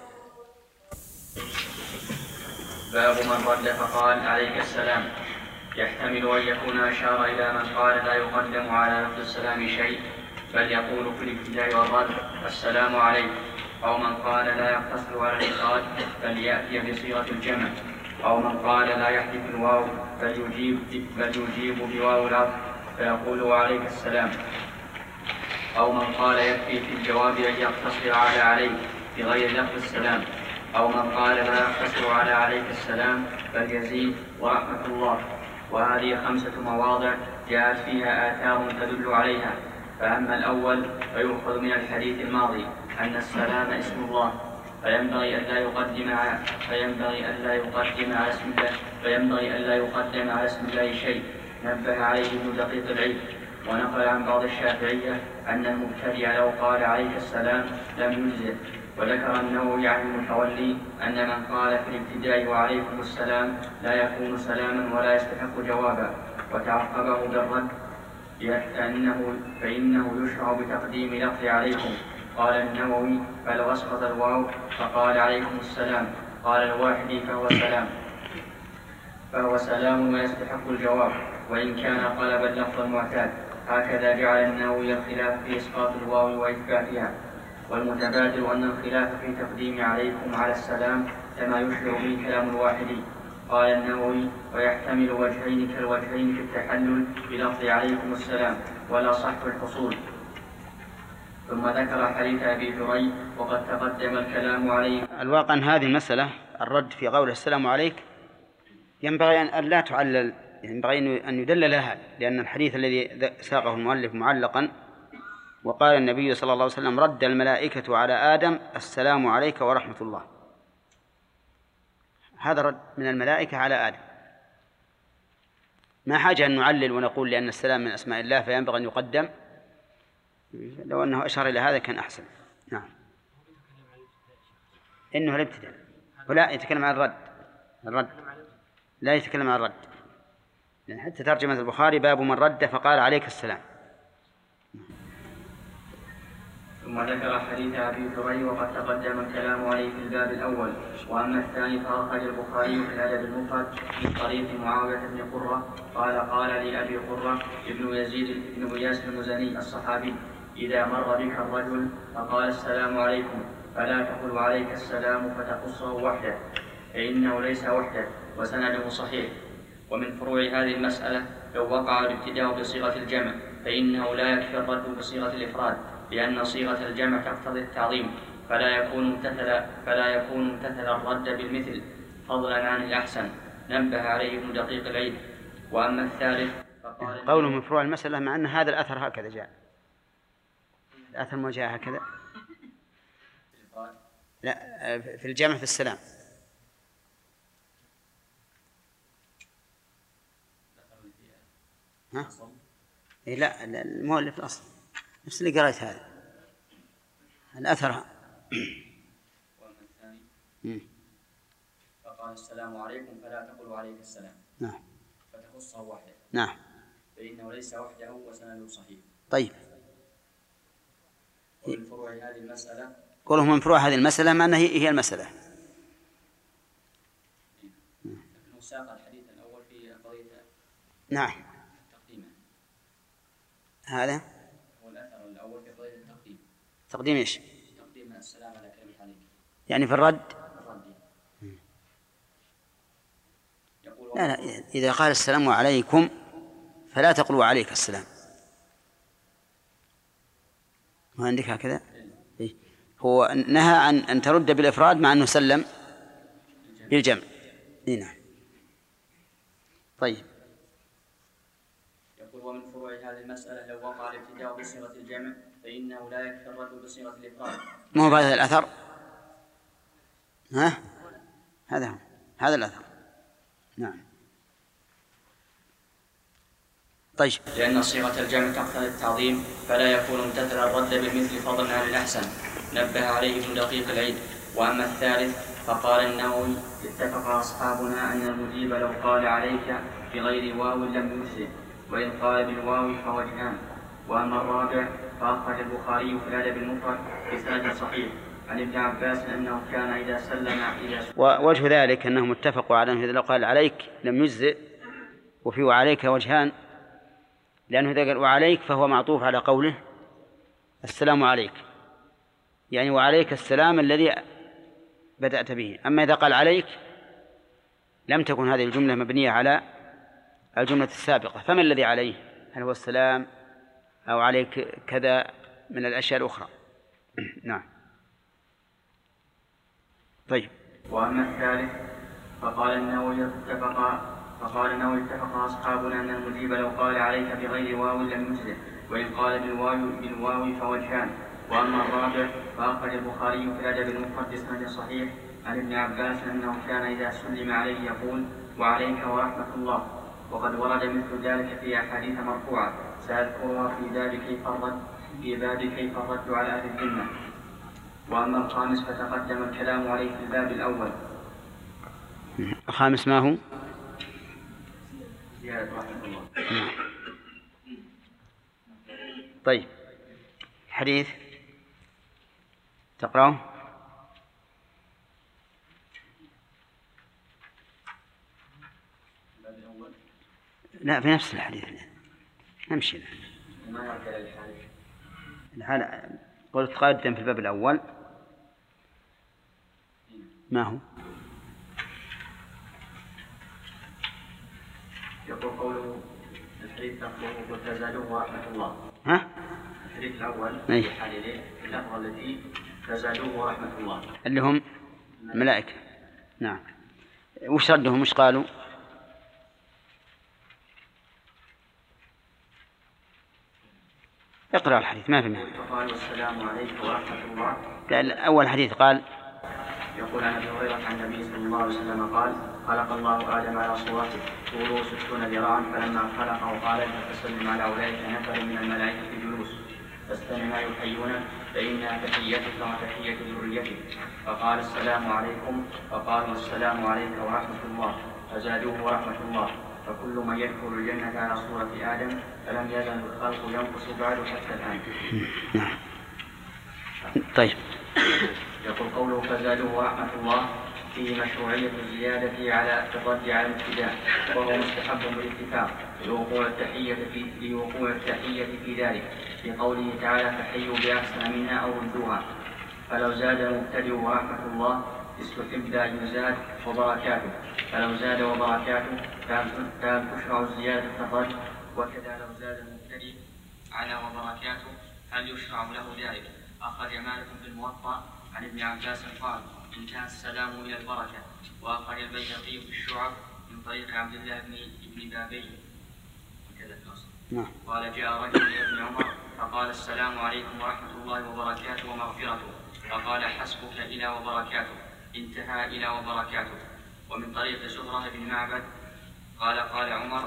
باب من رد فقال عليك السلام يحتمل أن يكون أشار إلى من قال لا يقدم على لفظ السلام شيء بل يقول في الابتداء والرد السلام عليكم، أو من قال لا يقتصر على الإفراد بل يأتي بصيغة الجمع، أو من قال لا يحذف الواو بل يجيب, بل يجيب بواو العطف فيقول وعليك السلام، أو من قال يكفي في الجواب أن يقتصر على عليك بغير لفظ السلام، أو من قال لا يقتصر على عليك السلام بل يزيد ورحمة الله. وهذه خمسة مواضع جاءت فيها آثار تدل عليها. فأما الأول فيؤخذ من الحديث الماضي أن السلام اسم الله فينبغي أن لا يقدم فينبغي أن لا يقدم على اسم الله فينبغي أن لا يقدم على اسم الله شيء، نبه عليه ابن دقيق العيد. ونقل عن بعض الشافعية أن المبتدئ لو قال عليك السلام لم يجزئ. وذكر النووي عن المتولي أن من قال في الابتداء وعليكم السلام لا يكون سلاما ولا يستحق جوابا، وتعقبه بالرد فإنه, فإنه يشرع بتقديم لفظ عليكم. قال النووي فلو أسقط الواو فقال عليكم السلام قال الواحد فهو سلام فهو سلام ويستحق الجواب، وإن كان قلب اللفظ المعتاد. هكذا جعل النووي الخلاف في إسقاط الواو وإثباتها، والمتبادر أن الخلاف في تقديم عليكم على السلام كما يشبه به كلام الواحدي. قال النووي: ويحتمل وجهين كالوجهين في التحلل بلفظ عليكم السلام، ولا صح الحصول. ثم ذكر حديث أبي جريج وقد تقدم الكلام عليه. الواقع أن هذه المسألة الرد في قوله السلام عليك ينبغي أن لا تعلل، ينبغي أن يدل لها، لأن الحديث الذي ساقه المؤلف معلقا وقال النبي صلى الله عليه وسلم: رد الملائكة على آدم السلام عليك ورحمة الله. هذا رد من الملائكة على آدم، ما حاجة أن نعلل ونقول لأن السلام من أسماء الله فينبغي أن يقدم. لو أنه أشار إلى هذا كان أحسن. نعم، إنه الابتداء ولا يتكلم عن الرد. الرد لا يتكلم عن الرد، يعني حتى ترجمة البخاري باب من رد فقال عليك السلام. ثم ذكر حديث أبي جريج وقد تقدم الكلام عليه في الباب الأول. وأما الثاني فأخرج البخاري في الأدب المفرد من طريق معاوية بن قرة قال: قال لي أبي قرة ابن يزيد بن إياس المزني الصحابي: إذا مر بك الرجل فقال السلام عليكم فلا تقل عليك السلام فتقصه وحده، فإنه ليس وحده وسنده صحيح. ومن فروع هذه المسألة لو وقع الابتداء بصيغة الجمع فإنه لا يكفي الرد بصيغة الإفراد، لأن صيغة الجمع تقتضي التعظيم، فلا يكون ممتثل فلا يكون ممتثل الرد بالمثل فضلا عن الأحسن. نبه عليه ابن دقيق العيد. وأما الثالث فقال: قوله من فروع المسألة، مع أن هذا الأثر هكذا جاء، الأثر ما جاء هكذا، لا في الجمع في السلام. ها؟ إيه لا المؤلف الأصل نفس اللي قرأت هذا الأثر. وأما الثاني فقال السلام عليكم فلا تقولوا عليك السلام. نعم. فتخصه وحده. نعم. فإنه ليس وحده وسنده صحيح. طيب. ومن فروع هذه المسألة قوله من فروع هذه المسألة ما أنها هي المسألة. لكنه ساق الحديث الأول في قضية. نعم. تقديمه. هذا هو الأثر الأول في قضية التقديم. تقديم إيش؟ تقديم السلام على كلمة عليك. يعني في الرد. الرد. لا لا إذا قال السلام عليكم فلا تقولوا عليك السلام. ما عندك هكذا؟ إيه؟ هو نهى عن أن ترد بالإفراد مع أنه سلم بالجمع. إيه نعم. طيب. يقول: ومن فروع هذه المسألة لو وقع الابتداء بصيغة الجمع فإنه لا يكفي الرد بصيغة الإفراد. ما هو هذا الأثر؟ ها؟ هذا هو. هذا الأثر. نعم. طيب. لأن صيغة الجمع تقتضي التعظيم فلا يكون ممتثل الرد بالمثل فضلا عن الأحسن. نبه عليه ابن دقيق العيد. وأما الثالث فقال النووي: اتفق أصحابنا أن المجيب لو قال عليك بغير واو لم يجزه، وإن قال بالواو فوجهان. وأما الرابع فأخرج البخاري في الأدب المفرد بسند صحيح عن ابن عباس أنه كان إذا سلم إذا سلم. ووجه ذلك أنهم اتفقوا على أنه إذا لو قال عليك لم يجزئ، وفي وعليك وجهان، لأنه إذا قال وعليك فهو معطوف على قوله السلام عليك، يعني وعليك السلام الذي بدأت به. أما إذا قال عليك لم تكن هذه الجملة مبنية على الجملة السابقة، فما الذي عليه؟ هل هو السلام أو عليك كذا من الأشياء الأخرى؟ نعم. طيب. وأما الثالث فقال النووي اتفق فقال النووي اتفق أصحابنا أن المجيب لو قال عليك بغير واو لم يجزه، وإن قال بالواو بالواو فوجهان. وأما الرابع فأخرج البخاري في الأدب المفرد بسند صحيح عن ابن عباس أنه كان إذا سلم عليه يقول وعليك ورحمة الله. وقد ورد مثل ذلك في أحاديث مرفوعة سأذكرها في باب كيف الرد في باب كيف الرد على أهل الذمة. وأما الخامس فتقدم الكلام عليه في الباب الأول. الخامس ما هو؟ زيادة رحمة الله. طيب. حديث تقرأه؟ لا في نفس الحديث نمشي له. ما يرجع للحال. الحال قلت قادم في الباب الأول ما هو؟ يقول قوله الحديث لفظه وتزادوه ورحمة الله. ها؟ الحديث الأول أي. في حال إليه اللفظة التي تزادوه ورحمة الله اللي هم الملائكة. نعم. وش ردهم؟ وش قالوا؟ اقرأ الحديث ما في معنى. فقال والسلام عليكم ورحمة الله. لا أول حديث قال يقول عن أبي هريرة عن النبي صلى الله عليه وسلم قال خلق الله آدم على صورته طوله ستون ذراعا فلما خلقه قال فسلم على أولئك نفر من الملائكة جلوس فاستمع ما يحيون فإنها تحيتك وتحية ذريتك فقال السلام عليكم فقالوا السلام عليك ورحمة الله فزادوه ورحمة الله فكل من يدخل الجنة على صورة آدم فلم يزل الخلق ينقص بعد حتى الآن. نعم. طيب. يقول قوله فزادوه ورحمة الله فيه مشروعية الزيادة على التردي على الابتداء وهو مستحب بالاتفاق لوقوع التحية في لوقوع التحية في ذلك في قوله تعالى فحيوا بأحسن منها أو ردوها فلو زاد المبتدئ ورحمة الله استحب أن يزاد وبركاته فلو زاد وبركاته فهل تشرع الزيادة فقط وكذا لو زاد المبتدئ على وبركاته هل يشرع له ذلك. أخرج مالك في الموطأ عن ابن عباس قال انتهى السلام إلى البركة. وأخرج البيهقي في الشعب من طريق عبد الله بن ابن بابي وكذا النص قال جاء رجل إلى ابن عمر فقال السلام عليكم ورحمة الله وبركاته ومغفرته فقال حسبك إلى وبركاته انتهى إلى وبركاته. ومن طريق زهرة بن معبد قال قال عمر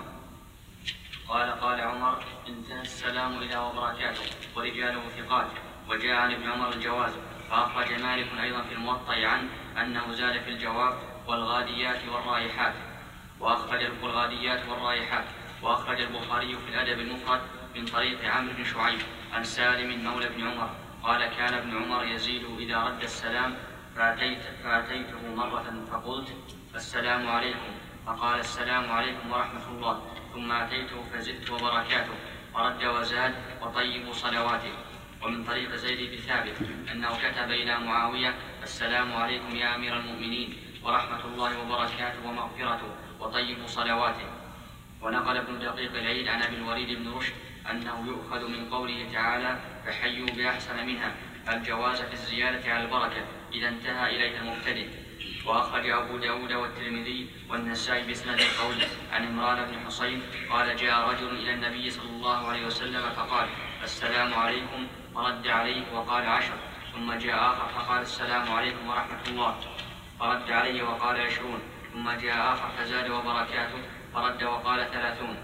قال قال عمر انتهى السلام إلى وبركاته ورجاله ثقات. وجاء عن ابن عمر الجواز. فأخرج مالك أيضا في الموطأ عن أنه زاد في الجواب والغاديات والرائحات وأخرج الغاديات والرائحات. وأخرج البخاري في الأدب المفرد من طريق عمرو بن شعيب عن سالم مولى بن عمر قال كان ابن عمر يزيد إذا رد السلام فأتيت فأتيته مرة فقلت السلام عليكم فقال السلام عليكم ورحمة الله ثم أتيته فزدت وبركاته ورد وزاد وطيب صلواته. ومن طريق زيد بن ثابت أنه كتب إلى معاوية السلام عليكم يا أمير المؤمنين ورحمة الله وبركاته ومغفرته وطيب صلواته. ونقل ابن دقيق العيد عن أبي الوليد بن رشد أنه يؤخذ من قوله تعالى فحيوا بأحسن منها الجواز في الزيادة على البركة إذا انتهى إليها المبتدئ. وأخرج أبو داود والترمذي والنسائي بسند القول عن عمران بن حصين قال جاء رجل إلى النبي صلى الله عليه وسلم فقال السلام عليكم فرد عليه وقال عشر ثم جاء آخر فقال السلام عليكم ورحمة الله فرد عليه وقال عشرون ثم جاء آخر فزاد وبركاته فرد وقال ثلاثون.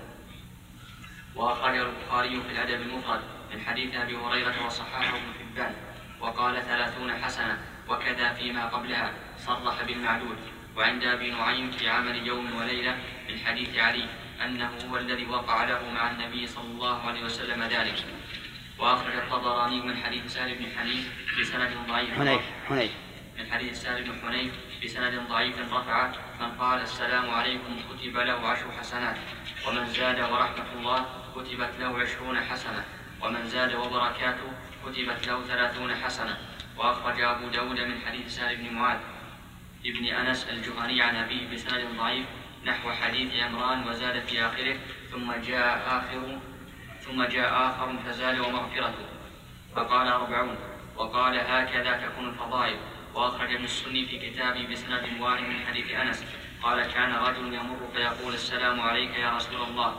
وأخرج البخاري في الأدب المفرد من حديث أبي هريرة وصححه ابن حبان وقال ثلاثون حسنة وكذا فيما قبلها صرح بالمعدود. وعند أبي نعيم في عمل يوم وليلة من حديث علي أنه هو الذي وقع له مع النبي صلى الله عليه وسلم ذلك. وأخرج الطبراني من حديث سهل بن حنيف بسند ضعيف حنيف حنيف من حديث سهل بن حنيف بسند ضعيف رفع من قال السلام عليكم كتب له عشر حسنات ومن زاد ورحمة الله كتبت له عشرون حسنة ومن زاد وبركاته كتبت له ثلاثون حسنة. وأخرج أبو داود من حديث سهل بن معاذ ابن أنس الجهني عن أبيه بسند ضعيف نحو حديث عمران وزاد في آخره ثم جاء آخر ثم جاء آخر فزاد ومغفرته فقال أربعون وقال هكذا تكون الفضائل. وأخرج ابن السني في كتابه بسند واحد من حديث أنس قال كان رجل يمر فيقول السلام عليك يا رسول الله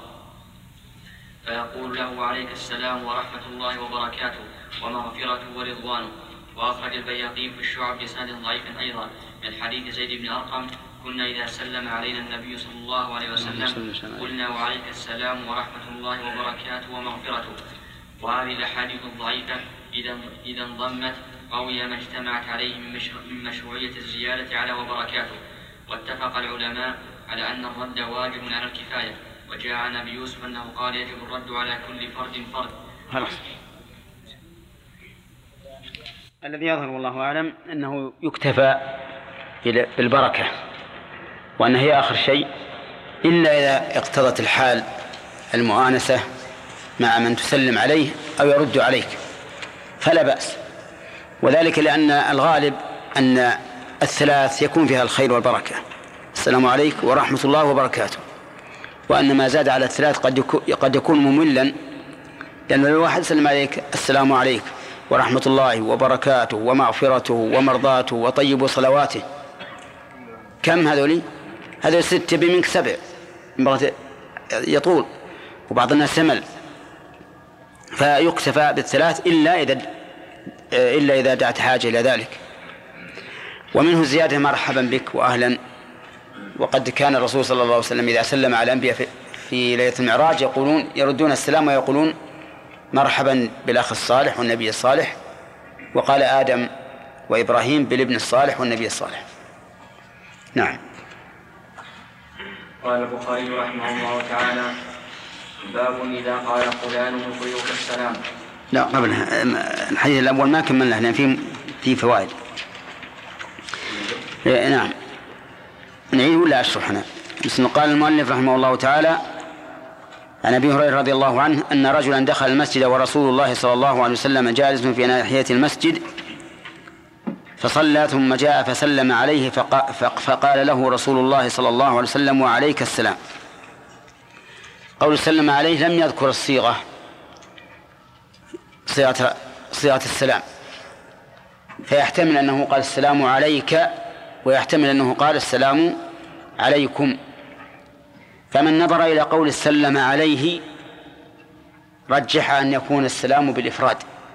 فيقول له عليك السلام ورحمة الله وبركاته ومغفرته ورضوانه. وأخرج البيهقي في الشعب بسند ضعيف أيضا من حديث زيد بن أرقم كنا إذا سلم علينا النبي صلى الله عليه وسلم قلنا وعليك السلام ورحمة الله وبركاته ومغفرته. وهذه الأحاديث الضعيفة إذا انضمت قوي ما اجتمعت عليه من مشروعية الزيادة على وبركاته. واتفق العلماء على أن الرد واجب على الكفاية. وجاء عن أبي يوسف أنه قال يجب الرد على كل فرد فرد. خلاص. الذي يظهر والله أعلم أنه يكتفى بالبركة وأن هي آخر شيء إلا إذا اقتضت الحال المؤانسة مع من تسلم عليه أو يرد عليك فلا بأس، وذلك لأن الغالب أن الثلاث يكون فيها الخير والبركة، السلام عليكم ورحمة الله وبركاته، وأن ما زاد على الثلاث قد يكون مملا، لأن الواحد سلم عليك السلام عليكم ورحمة الله وبركاته ومغفرته ومرضاته وطيب صلواته، كم هذولي؟ هذول ستة بمنك سبع، يطول وبعض الناس سمل، فيكتفى بالثلاث إلا إذا إلا إذا دعت حاجة إلى ذلك. ومنه زيادة مرحبا بك وأهلا، وقد كان الرسول صلى الله عليه وسلم إذا سلم على الأنبياء في, في ليلة المعراج يقولون يردون السلام ويقولون مرحبا بالأخ الصالح والنبي الصالح، وقال آدم وإبراهيم بالابن الصالح والنبي الصالح. نعم. قال البخاري رحمه الله تعالى: باب إذا قال فلان ضيوف السلام. لا قبل الحديث الأول ما كملنا، لأن في في فوائد. نعم نعيد ولا أشرحنا؟ بس قال المؤلف رحمه الله تعالى عن أبي هريرة رضي الله عنه أن رجلا دخل المسجد ورسول الله صلى الله عليه وسلم جالس في ناحية المسجد فصلى ثم جاء فسلم عليه فقال له رسول الله صلى الله عليه وسلم: وعليك السلام. قول سلم عليه لم يذكر الصيغة صيغة صيغة السلام، فيحتمل أنه قال السلام عليك، ويحتمل أنه قال السلام عليكم. فمن نظر إلى قول السلم عليه رجح أن يكون السلام بالإفراد،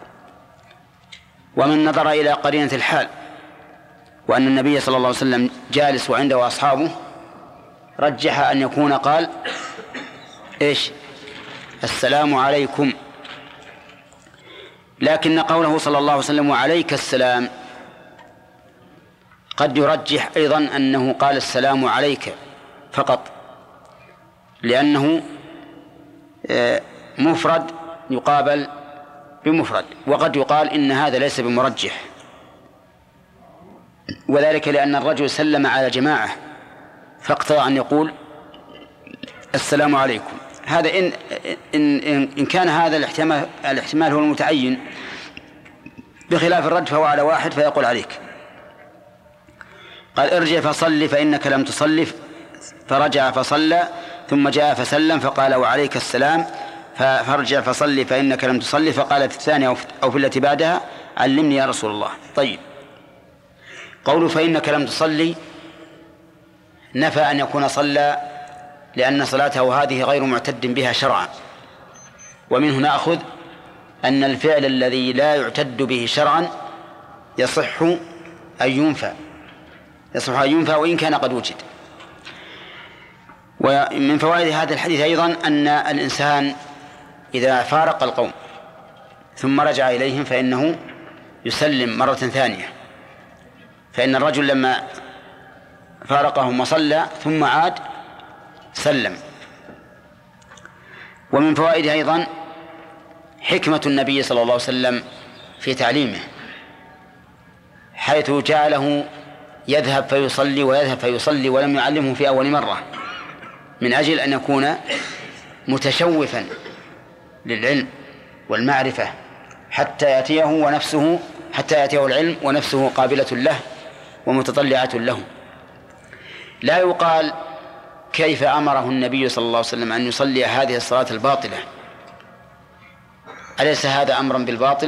ومن نظر إلى قرينة الحال وأن النبي صلى الله عليه وسلم جالس وعنده أصحابه رجح أن يكون قال إيش؟ السلام عليكم. لكن قوله صلى الله عليه وسلم: وعليك السلام قد يرجح أيضا أنه قال السلام عليك فقط، لأنه مفرد يقابل بمفرد، وقد يقال إن هذا ليس بمرجح، وذلك لأن الرجل سلم على جماعة فاقتضى أن يقول السلام عليكم. هذا إن, إن, إن كان هذا الاحتمال, الاحتمال هو المتعين، بخلاف الرد فهو على واحد فيقول عليك. قال: ارجع فصل فإنك لم تصل، فرجع فصلى ثم جاء فسلم فقال: وعليك السلام، فارجع فصل فإنك لم تصل، فقال في الثانية أو في التي بعدها: علمني يا رسول الله. طيب، قوله فإنك لم تصلي نفى أن يكون صلى، لأن صلاته هذه غير معتد بها شرعا. ومنه نأخذ أن الفعل الذي لا يعتد به شرعا يصح أن ينفى يصح أن ينفى وإن كان قد وجد. ومن فوائد هذا الحديث أيضا أن الإنسان إذا فارق القوم ثم رجع إليهم فإنه يسلم مرة ثانية، فإن الرجل لما فارقهم وصلى ثم عاد سلم. ومن فوائد أيضا حكمة النبي صلى الله عليه وسلم في تعليمه، حيث جعله يذهب فيصلي ويذهب فيصلي ولم يعلمه في أول مرة، من أجل أن يكون متشوفا للعلم والمعرفة حتى يأتيه ونفسه حتى يأتيه العلم ونفسه قابلة له ومتطلعة له. لا يقال كيف أمره النبي صلى الله عليه وسلم أن يصلي هذه الصلاة الباطلة، أليس هذا أمرا بالباطل؟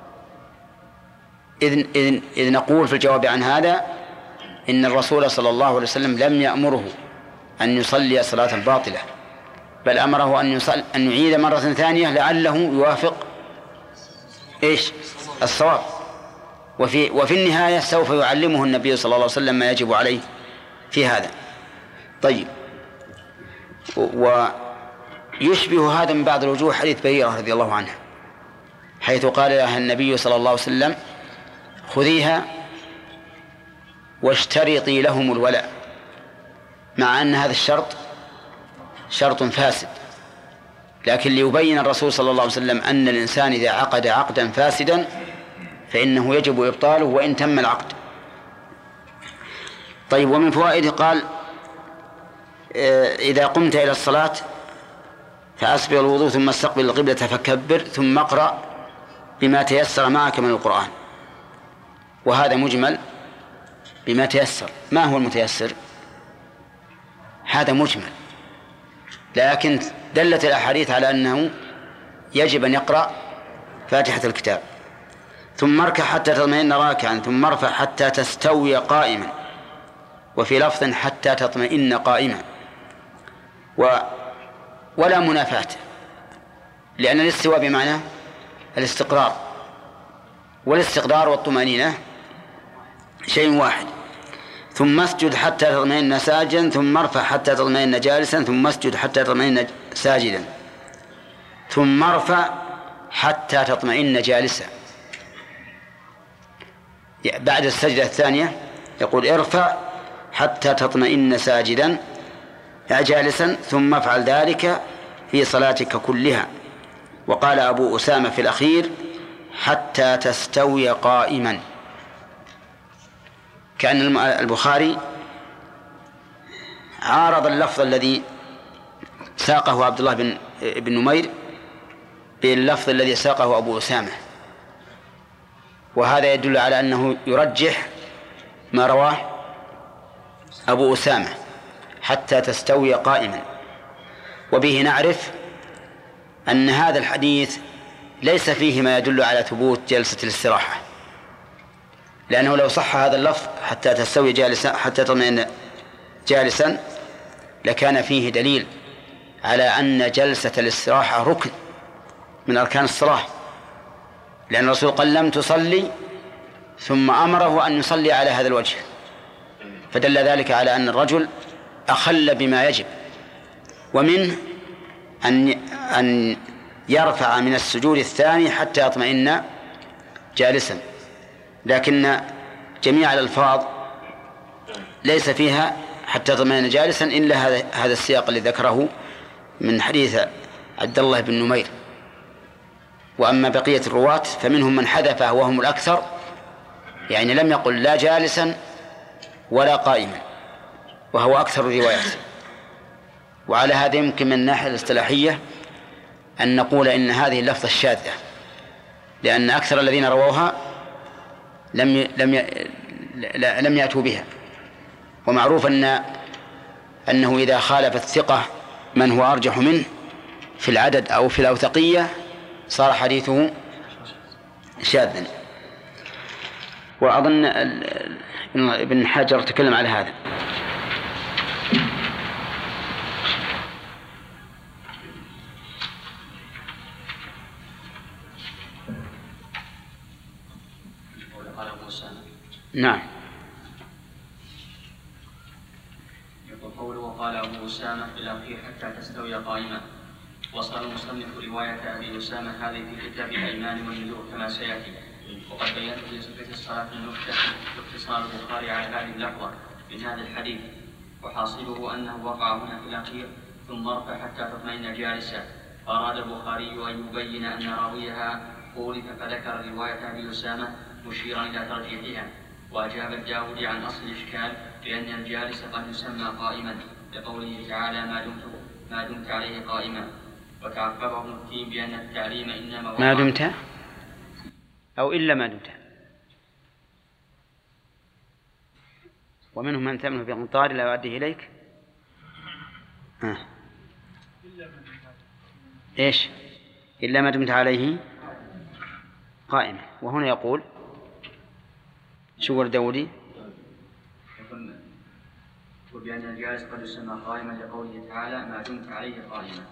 إذ, إذ, إذ نقول في الجواب عن هذا إن الرسول صلى الله عليه وسلم لم يأمره أن يصلي صلاة الباطلة، بل أمره أن, يصل أن يعيد مرة ثانية لعله يوافق إيش؟ الصواب. وفي, وفي النهاية سوف يعلمه النبي صلى الله عليه وسلم ما يجب عليه في هذا. طيب، ويشبه هذا من بعض الوجوه حديث بريرة رضي الله عنها، حيث قال لها النبي صلى الله عليه وسلم: خذيها واشترطي لهم الولاء، مع أن هذا الشرط شرط فاسد، لكن ليبين الرسول صلى الله عليه وسلم أن الإنسان إذا عقد عقدا فاسدا فإنه يجب إبطاله وإن تم العقد. طيب، ومن فوائده قال: إذا قمت إلى الصلاة فأسبغ الوضوء ثم استقبل القبلة فكبر ثم اقرأ بما تيسر معك من القرآن. وهذا مجمل بما تيسر. ما هو المتيسر؟ هذا مجمل، لكن دلت الأحاديث على أنه يجب أن يقرأ فاتحة الكتاب ثم اركع حتى تطمئن راكعا ثم ارفع حتى تستوي قائما، وفي لفظ حتى تطمئن قائما. و ولا منافاة، لأن الاستواء بمعنى الاستقرار، والاستقرار والطمأنينة شيء واحد. ثم اسجد حتى تطمئن ساجدا ثم ارفع حتى تطمئن جالسا ثم اسجد حتى تطمئن ساجدا ثم ارفع حتى تطمئن جالسا. بعد السجدة الثانية يقول ارفع حتى تطمئن ساجدا جالسا ثم افعل ذلك في صلاتك كلها. وقال أبو أسامة في الأخير حتى تستوي قائما، كأن البخاري عارض اللفظ الذي ساقه عبد الله بن بن نمير باللفظ الذي ساقه أبو أسامة، وهذا يدل على أنه يرجح ما رواه أبو أسامة حتى تستوي قائما. وبه نعرف أن هذا الحديث ليس فيه ما يدل على ثبوت جلسة الاستراحة، لأنه لو صح هذا اللفظ حتى تستوي جالسا حتى تطمئن جالسا لكان فيه دليل على أن جلسة الاستراحة ركن من أركان الصلاة، لأن الرسول قال لم تصلي ثم أمره أن يصلي على هذا الوجه، فدل ذلك على أن الرجل أخل بما يجب. ومنه أن أن يرفع من السجود الثاني حتى يطمئن جالسا، لكن جميع الألفاظ ليس فيها حتى يطمئن جالسا إلا هذا هذا السياق الذي ذكره من حديث عبد الله بن نمير. وأما بقية الرواة فمنهم من حذفه وهم الأكثر، يعني لم يقل لا جالسا ولا قائما، وهو أكثر الروايات. وعلى هذا يمكن من الناحية الاصطلاحية أن نقول إن هذه اللفظة الشاذة، لأن أكثر الذين رووها لم لم لم يأتوا بها. ومعروف أن أنه إذا خالف الثقة من هو أرجح منه في العدد أو في الأوثقية صار حديثه شاذا. وأظن ابن حجر تكلم على هذا. نعم. يقول قوله وقال أبو أسامة في الأخير حتى تستوي قائما. وصل المصنف رواية أبي أسامة هذه في كتاب الأيمان والنذور كما سيأتي، وقد بينت في صفة الصلاة النكتة باختصار البخاري على هذه اللفظة من هذا الحديث، وحاصله أنه وقع هنا في الأخير ثم ارفع حتى تطمئن جالسا. فأراد البخاري أن يبين أن راويها خولف فذكر رواية أبي أسامة مشيرا إلى ترجيحها. وأجاب الداودي عن أصل الإشكال بأن الجالس قد يسمى قائما لقوله تعالى ما دمت ما دمت عليه قائما. وتعقبه التيم بأن التعليم إنما ما دمت أو إلا ما دمت. ومنهم من تأمن في قنطار لا يؤديه إليك. آه. إيش إلا ما دمت عليه قائما. وهنا يقول شو الداودي وبأن الجالس قد يسمى قائما لقوله تعالى ما دمت عليه قائما.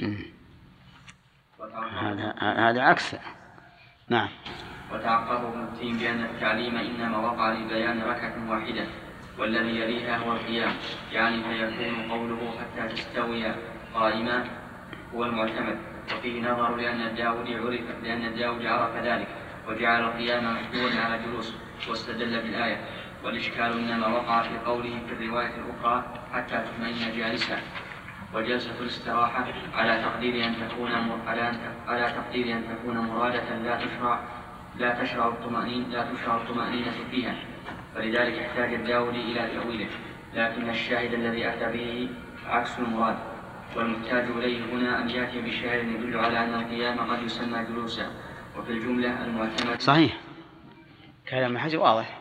هذا هذا عكس. نعم. وتعقبه ابن التيم بأن التعليم إنما وقع لبيان ركعة واحدة والذي يليها هو القيام، يعني فيكون قوله حتى تستوي قائما هو المعتمد. وفيه نظر لأن الداودي عرف لأن الداودي عرف ذلك وجعل القيام محمولا على جلوس واستدل بالآية. والإشكال إنما وقع في قوله في الرواية الأخرى حتى تطمئن جالسا. وجلسة الاستراحة على تقدير أن تكون على تقدير أن تكون مرادة لا تشرع لا تشرع الطمأنينة لا تشرع الطمأنينة فيها، فلذلك احتاج الداودي إلى تأويله. لكن الشاهد الذي أتى به عكس المراد، والمحتاج إليه هنا أن يأتي بشعر يدل على أن القيام قد يسمى جلوسا، وفي الجملة المعتمد. صحيح، كلام حجر واضح.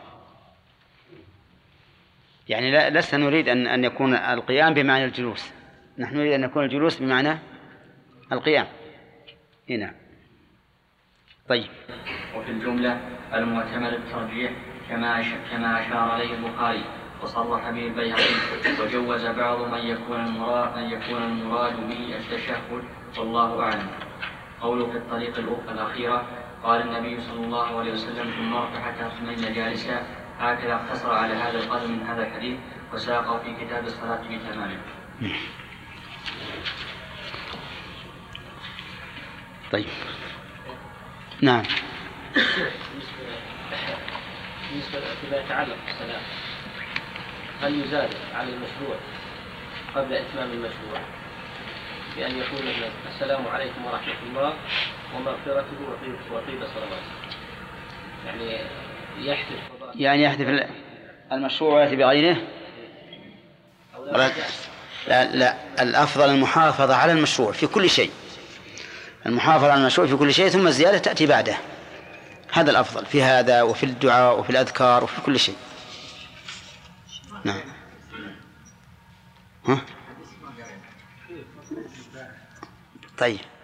يعني لا لسنا نريد أن أن يكون القيام بمعنى الجلوس، نحن نريد أن يكون الجلوس بمعنى القيام. هنا طيب. وفي الجملة المعتمد الترجيح كما كما أشار إليه البخاري وصرح به البيهقي، وجوز بعض من يكون المراد من يكون المراد به التشهد، والله أعلم. قوله في الطريق الأخيرة قال النبي صلى الله عليه وسلم ثم اركع حتى تطمئن جالسا، هكذا اقتصر على هذا القدر من هذا الحديث وساقه في كتاب الصلاة بتمامه. طيب نعم. بالنسبة فيما يتعلق بالصلاة، هل يزاد على المشروع قبل إتمام المشروع بأن يقول مثلا السلام عليكم ورحمة الله ومغفرته وطيب صلواته، يعني يحذف يعني يحذف المشروع ويأتي بغيره؟ لا لا، الأفضل المحافظة على المشروع في كل شيء، المحافظة على المشروع في كل شيء، ثم الزيادة تأتي بعده، هذا الأفضل في هذا وفي الدعاء وفي الأذكار وفي كل شيء. نعم. ها؟ طيب.